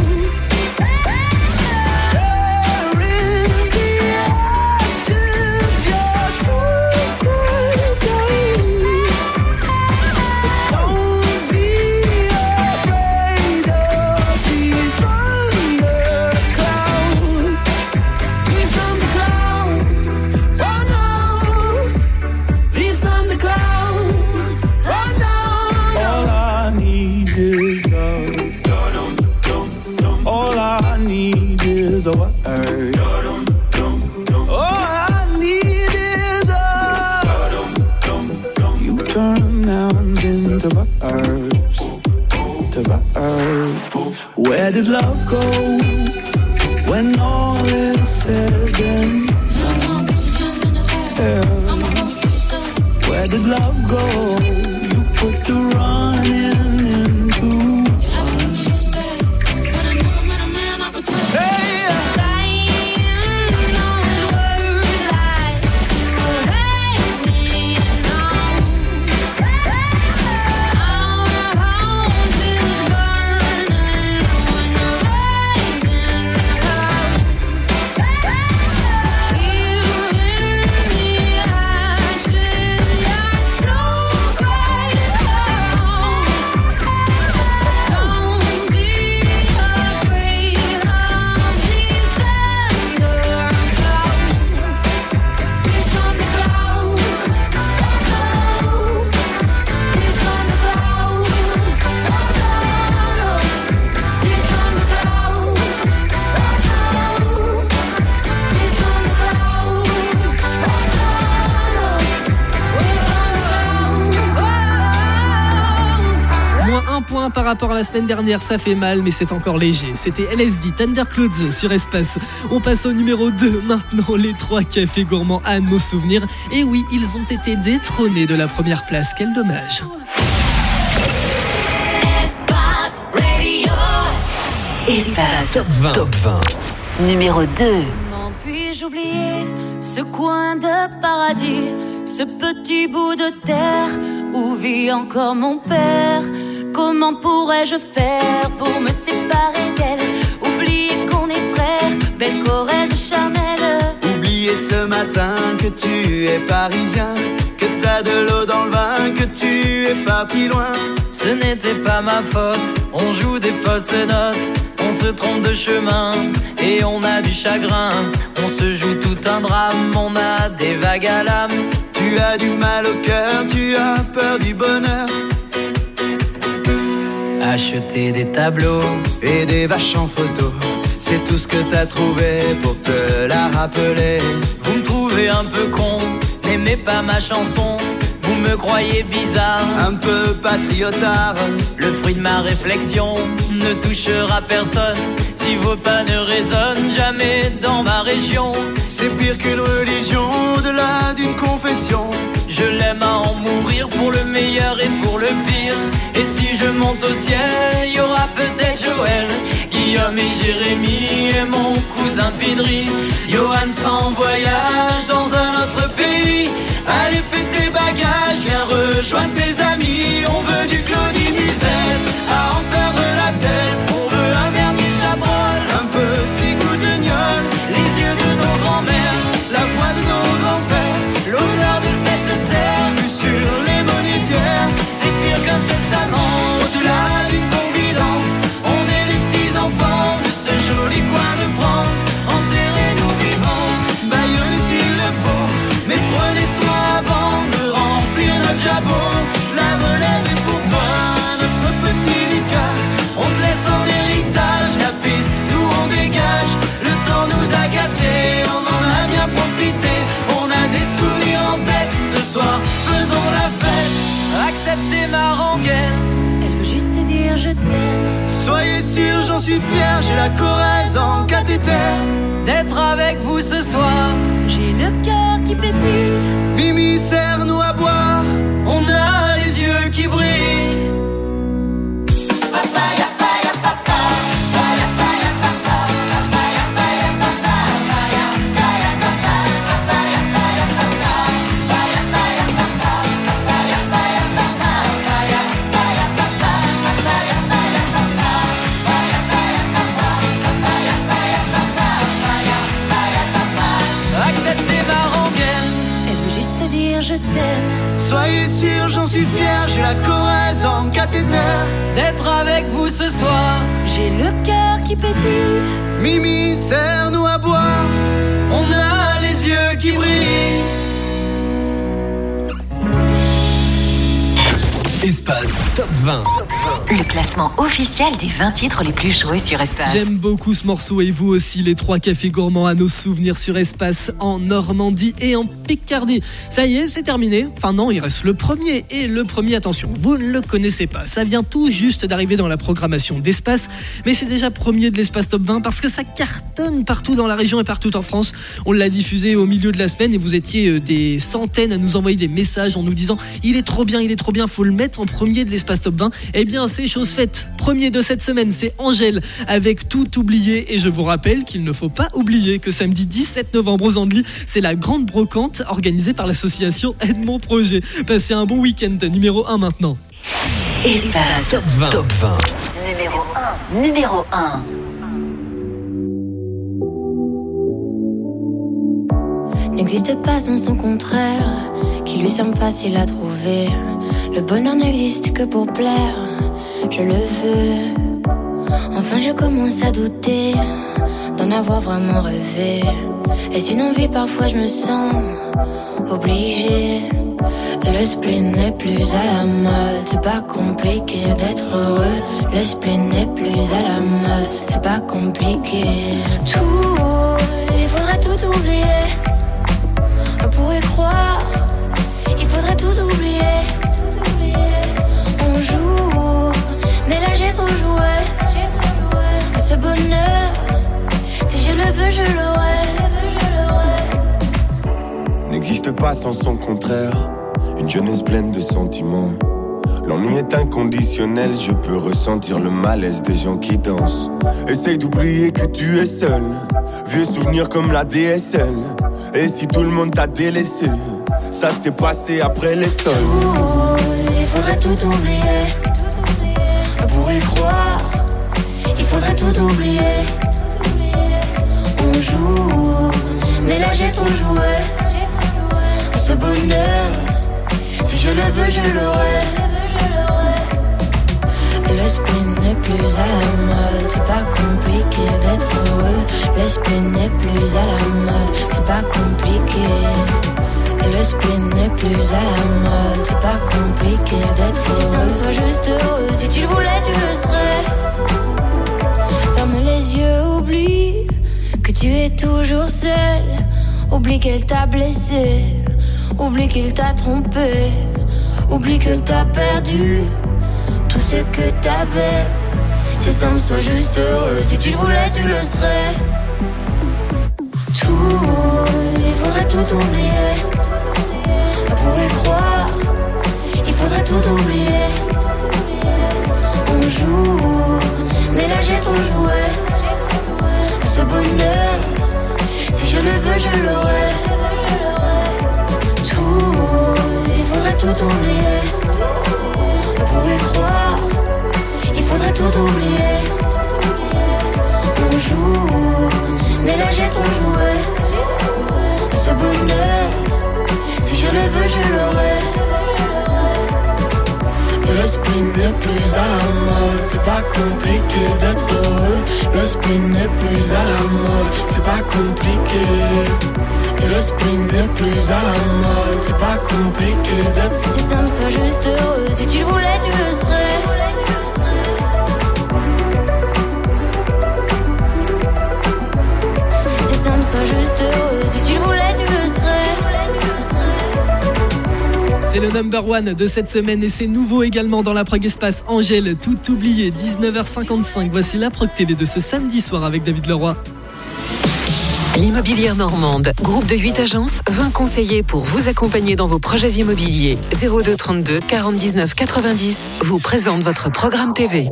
There in the ashes, your secrets hide. Don't be afraid. These Where did love go when all is said and done? Yeah. Where did love go? You put the running into par rapport à la semaine dernière, ça fait mal, mais c'est encore léger. C'était L S D, Thunderclouds sur Espace. On passe au numéro deux. Maintenant, les trois cafés gourmands à nos souvenirs. Et oui, ils ont été détrônés de la première place. Quel dommage. Espace Radio. Espace Top vingt. Top vingt. numéro deux. Comment puis-je oublier ce coin de paradis, ce petit bout de terre où vit encore mon père? Comment pourrais-je faire pour me séparer d'elle? Oublier qu'on est frères, belle Corrèze charnelle. Oublier ce matin que tu es parisien, que t'as de l'eau dans le vin, que tu es parti loin. Ce n'était pas ma faute, on joue des fausses notes. On se trompe de chemin et on a du chagrin. On se joue tout un drame, on a des vagues à l'âme. Tu as du mal au cœur, tu as peur du bonheur. Acheter des tableaux et des vaches en photo, c'est tout ce que t'as trouvé pour te la rappeler. Vous me trouvez un peu con, n'aimez pas ma chanson. Vous me croyez bizarre, un peu patriotard. Le fruit de ma réflexion ne touchera personne si vos pas ne résonnent jamais dans ma région. C'est pire qu'une religion, au-delà d'une confession. Je l'aime à en mourir pour le meilleur et pour le pire. Et si je monte au ciel, y aura peut-être Joël, Guillaume et Jérémy et mon cousin Pidri. Johan sera en voyage dans un autre pays. Allez, fais tes bagages, viens rejoindre tes amis. On veut du Claudie Musette, à en perdre la tête. On veut un dernier Chabrol, un petit coup de gnôle. Les yeux de nos grands-mères, la voix de nos grands-pères, l'odeur de cette terre, vue sur les monétières. C'est pire qu'un testament, au-delà d'une confidence. On est les petits enfants de ce joli coin de France. Enterrez-nous vivants, baillonnez s'il le faut, mais prenez soin avant de remplir notre jabot. La relève est pour toi, notre petit Lucas. On te laisse en héritage la piste, nous on dégage. Le temps nous a gâtés, on en a bien profité. On a des souvenirs en tête, ce soir faisons la fête. Acceptez ma rengaine, elle veut juste te dire je t'aime. Soyez sûr, j'en suis fier, j'ai la Corrèze en cathéter. D'être avec vous ce soir, j'ai le cœur qui pétille. Mimi, serre-nous à boire, on a les yeux qui brillent. Papaya, papaya, papa. Papaya, papaya, papa. Papaya, papaya, papa. Papaya, papaya, papa. Papaya, papaya, papa. Papaya, papaya, papa. Papaya, papaya, papa. Papaya, papaya, papa. Papaya, papaya, papa. Papaya, papaya, papa. Papaya, papaya, papa. Papaya, papaya, papa. acceptez ma rengaine. Elle veut juste te dire je t'aime. Soyez sûr, j'en suis fier, j'ai la Corrèze en cathéter. D'être avec vous ce soir, j'ai le cœur qui pétille. Mimi, serre-nous à boire, on a les yeux qui brillent. Espace Top vingt. Le classement officiel des vingt titres les plus joués sur Espace. J'aime beaucoup ce morceau et vous aussi, les trois cafés gourmands à nos souvenirs sur Espace en Normandie et en Picardie. Ça y est, c'est terminé. Enfin non, il reste le premier. Et le premier, attention, vous ne le connaissez pas. Ça vient tout juste d'arriver dans la programmation d'Espace, mais c'est déjà premier de l'Espace Top vingt parce que ça cartonne partout dans la région et partout en France. On l'a diffusé au milieu de la semaine et vous étiez des centaines à nous envoyer des messages en nous disant « Il est trop bien, il est trop bien, faut le mettre en premier de l'Espace Top vingt ». Eh bien, c'est chose faite. Premier de cette semaine, c'est Angèle avec Tout oublié. Et je vous rappelle qu'il ne faut pas oublier que samedi dix-sept novembre aux Andelys, c'est la grande brocante organisée par l'association Aide-mon Projet. Passez un bon week-end. Numéro un maintenant. Espace Top vingt. Top vingt. Numéro un. Numéro un. N'existe pas sans son contraire, qui lui semble facile à trouver. Le bonheur n'existe que pour plaire, je le veux. Enfin je commence à douter d'en avoir vraiment rêvé. Est-ce une envie? Parfois je me sens obligée. Le spleen n'est plus à la mode, c'est pas compliqué d'être heureux. Le spleen n'est plus à la mode, c'est pas compliqué. Tout, il faudrait tout oublier. On pourrait croire, il faudrait tout oublier. Tout oublier. On joue, mais là j'ai trop joué. J'ai trop joué. Ce bonheur, si je le veux, je l'aurai. N'existe pas sans son contraire, une jeunesse pleine de sentiments. L'ennui est inconditionnel, je peux ressentir le malaise des gens qui dansent. Essaye d'oublier que tu es seul, vieux souvenirs comme la D S L. Et si tout le monde t'a délaissé, ça s'est passé après les sols. Il faudrait tout oublier, on pourrait croire. Il faudrait tout oublier. On joue, mais là j'ai trop joué. Ce bonheur, si je le veux, je l'aurai. Le spleen n'est plus à la mode, c'est pas compliqué d'être heureux. Le spleen n'est plus à la mode, c'est pas compliqué. Le spleen n'est plus à la mode, c'est pas compliqué d'être heureux. C'est simple, sois juste heureux, si tu le voulais tu le serais. Ferme les yeux, oublie que tu es toujours seul. Oublie qu'elle t'a blessé, oublie qu'il t'a trompé, oublie que t'as perdu tout ce que t'avais. C'est simple, sois juste heureux, si tu le voulais tu le serais. Tout, il faudrait tout oublier. On pourrait croire, il faudrait tout oublier. On joue, mais là j'ai trop joué. Ce bonheur, si je le veux je l'aurai. Tout, il faudrait tout oublier. On pourrait croire, il faudrait tout oublier. On joue, mais là j'ai trop joué. Ce bonheur, si je le veux je l'aurai. Le spleen n'est plus à la mode, c'est pas compliqué d'être heureux. Le spleen n'est plus à la mode, c'est pas compliqué. Le spleen n'est plus à la mode, c'est pas compliqué d'être. C'est simple, sois juste heureux, si tu le voulais tu le serais. C'est simple, sois juste heureux, si tu le voulais tu le serais. C'est le number one de cette semaine et c'est nouveau également dans la Prog Espace. Angèle, tout oublié, dix-neuf heures cinquante-cinq. Voici la Prog T V de ce samedi soir avec David Leroy. L'Immobilière Normande, groupe de huit agences, vingt conseillers pour vous accompagner dans vos projets immobiliers. zéro deux trente-deux quarante dix-neuf quatre-vingt-dix vous présente votre programme T V.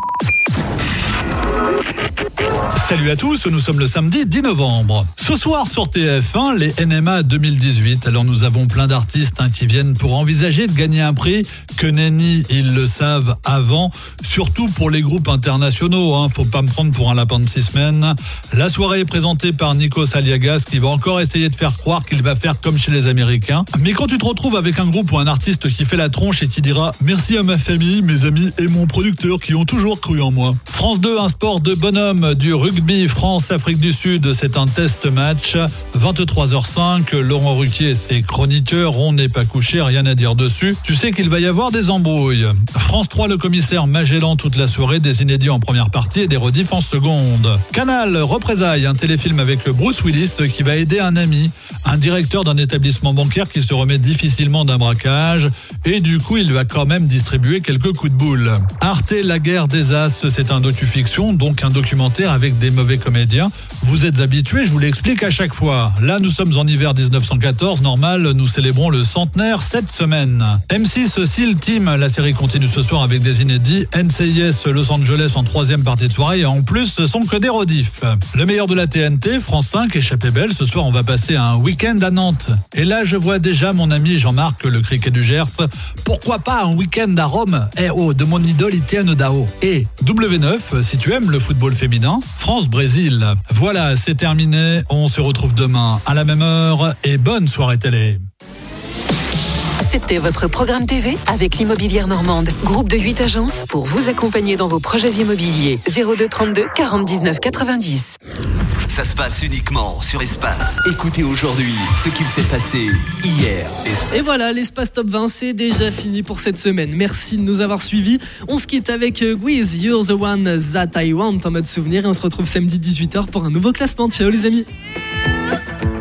Salut à tous, nous sommes le samedi dix novembre. Ce soir sur T F un, les N M A deux mille dix-huit. Alors nous avons plein d'artistes hein, qui viennent pour envisager de gagner un prix. Que nenni, ils le savent avant. Surtout pour les groupes internationaux. Hein, faut pas me prendre pour un lapin de six semaines. La soirée est présentée par Nikos Aliagas qui va encore essayer de faire croire qu'il va faire comme chez les Américains. Mais quand tu te retrouves avec un groupe ou un artiste qui fait la tronche et qui dira « Merci à ma famille, mes amis et mon producteur qui ont toujours cru en moi ». France deux, un sport de bonhomme, du rugby France-Afrique du Sud, c'est un test match. vingt-trois heures cinq, Laurent Ruquier et ses chroniqueurs, on n'est pas couché, rien à dire dessus. Tu sais qu'il va y avoir des embrouilles. France trois, le commissaire Magellan toute la soirée, des inédits en première partie et des rediffs en seconde. Canal, Représailles, un téléfilm avec Bruce Willis qui va aider un ami, un directeur d'un établissement bancaire qui se remet difficilement d'un braquage et du coup il va quand même distribuer quelques coups de boule. Arte, la guerre des As, c'est un docu-fiction, donc un documentaire avec des mauvais comédiens. Vous êtes habitués, je vous l'explique à chaque fois. Là, nous sommes en hiver dix-neuf cent quatorze, normal, nous célébrons le centenaire cette semaine. M six, SEAL Team, la série continue ce soir avec des inédits. N C I S, Los Angeles en troisième partie de soirée et en plus, ce sont que des rediffs. Le meilleur de la T N T, France cinq, échappée belle, ce soir on va passer un week-end à Nantes. Et là, je vois déjà mon ami Jean-Marc, le criquet du Gers. Pourquoi pas un week-end à Rome? Eh oh, de mon idole Etienne Dao. Et W neuf, si tu aimes le football féminin, France-Brésil. Voilà, c'est terminé. On se retrouve demain à la même heure et bonne soirée télé. C'était votre programme T V avec l'Immobilière Normande, groupe de huit agences pour vous accompagner dans vos projets immobiliers. zéro deux trente-deux quarante dix-neuf quatre-vingt-dix. Ça se passe uniquement sur Espace. Écoutez aujourd'hui ce qu'il s'est passé hier. Et voilà, l'Espace Top vingt, c'est déjà fini pour cette semaine. Merci de nous avoir suivis. On se quitte avec Wiz, You're the One That I Want en mode souvenir et on se retrouve samedi dix-huit heures pour un nouveau classement. Ciao les amis.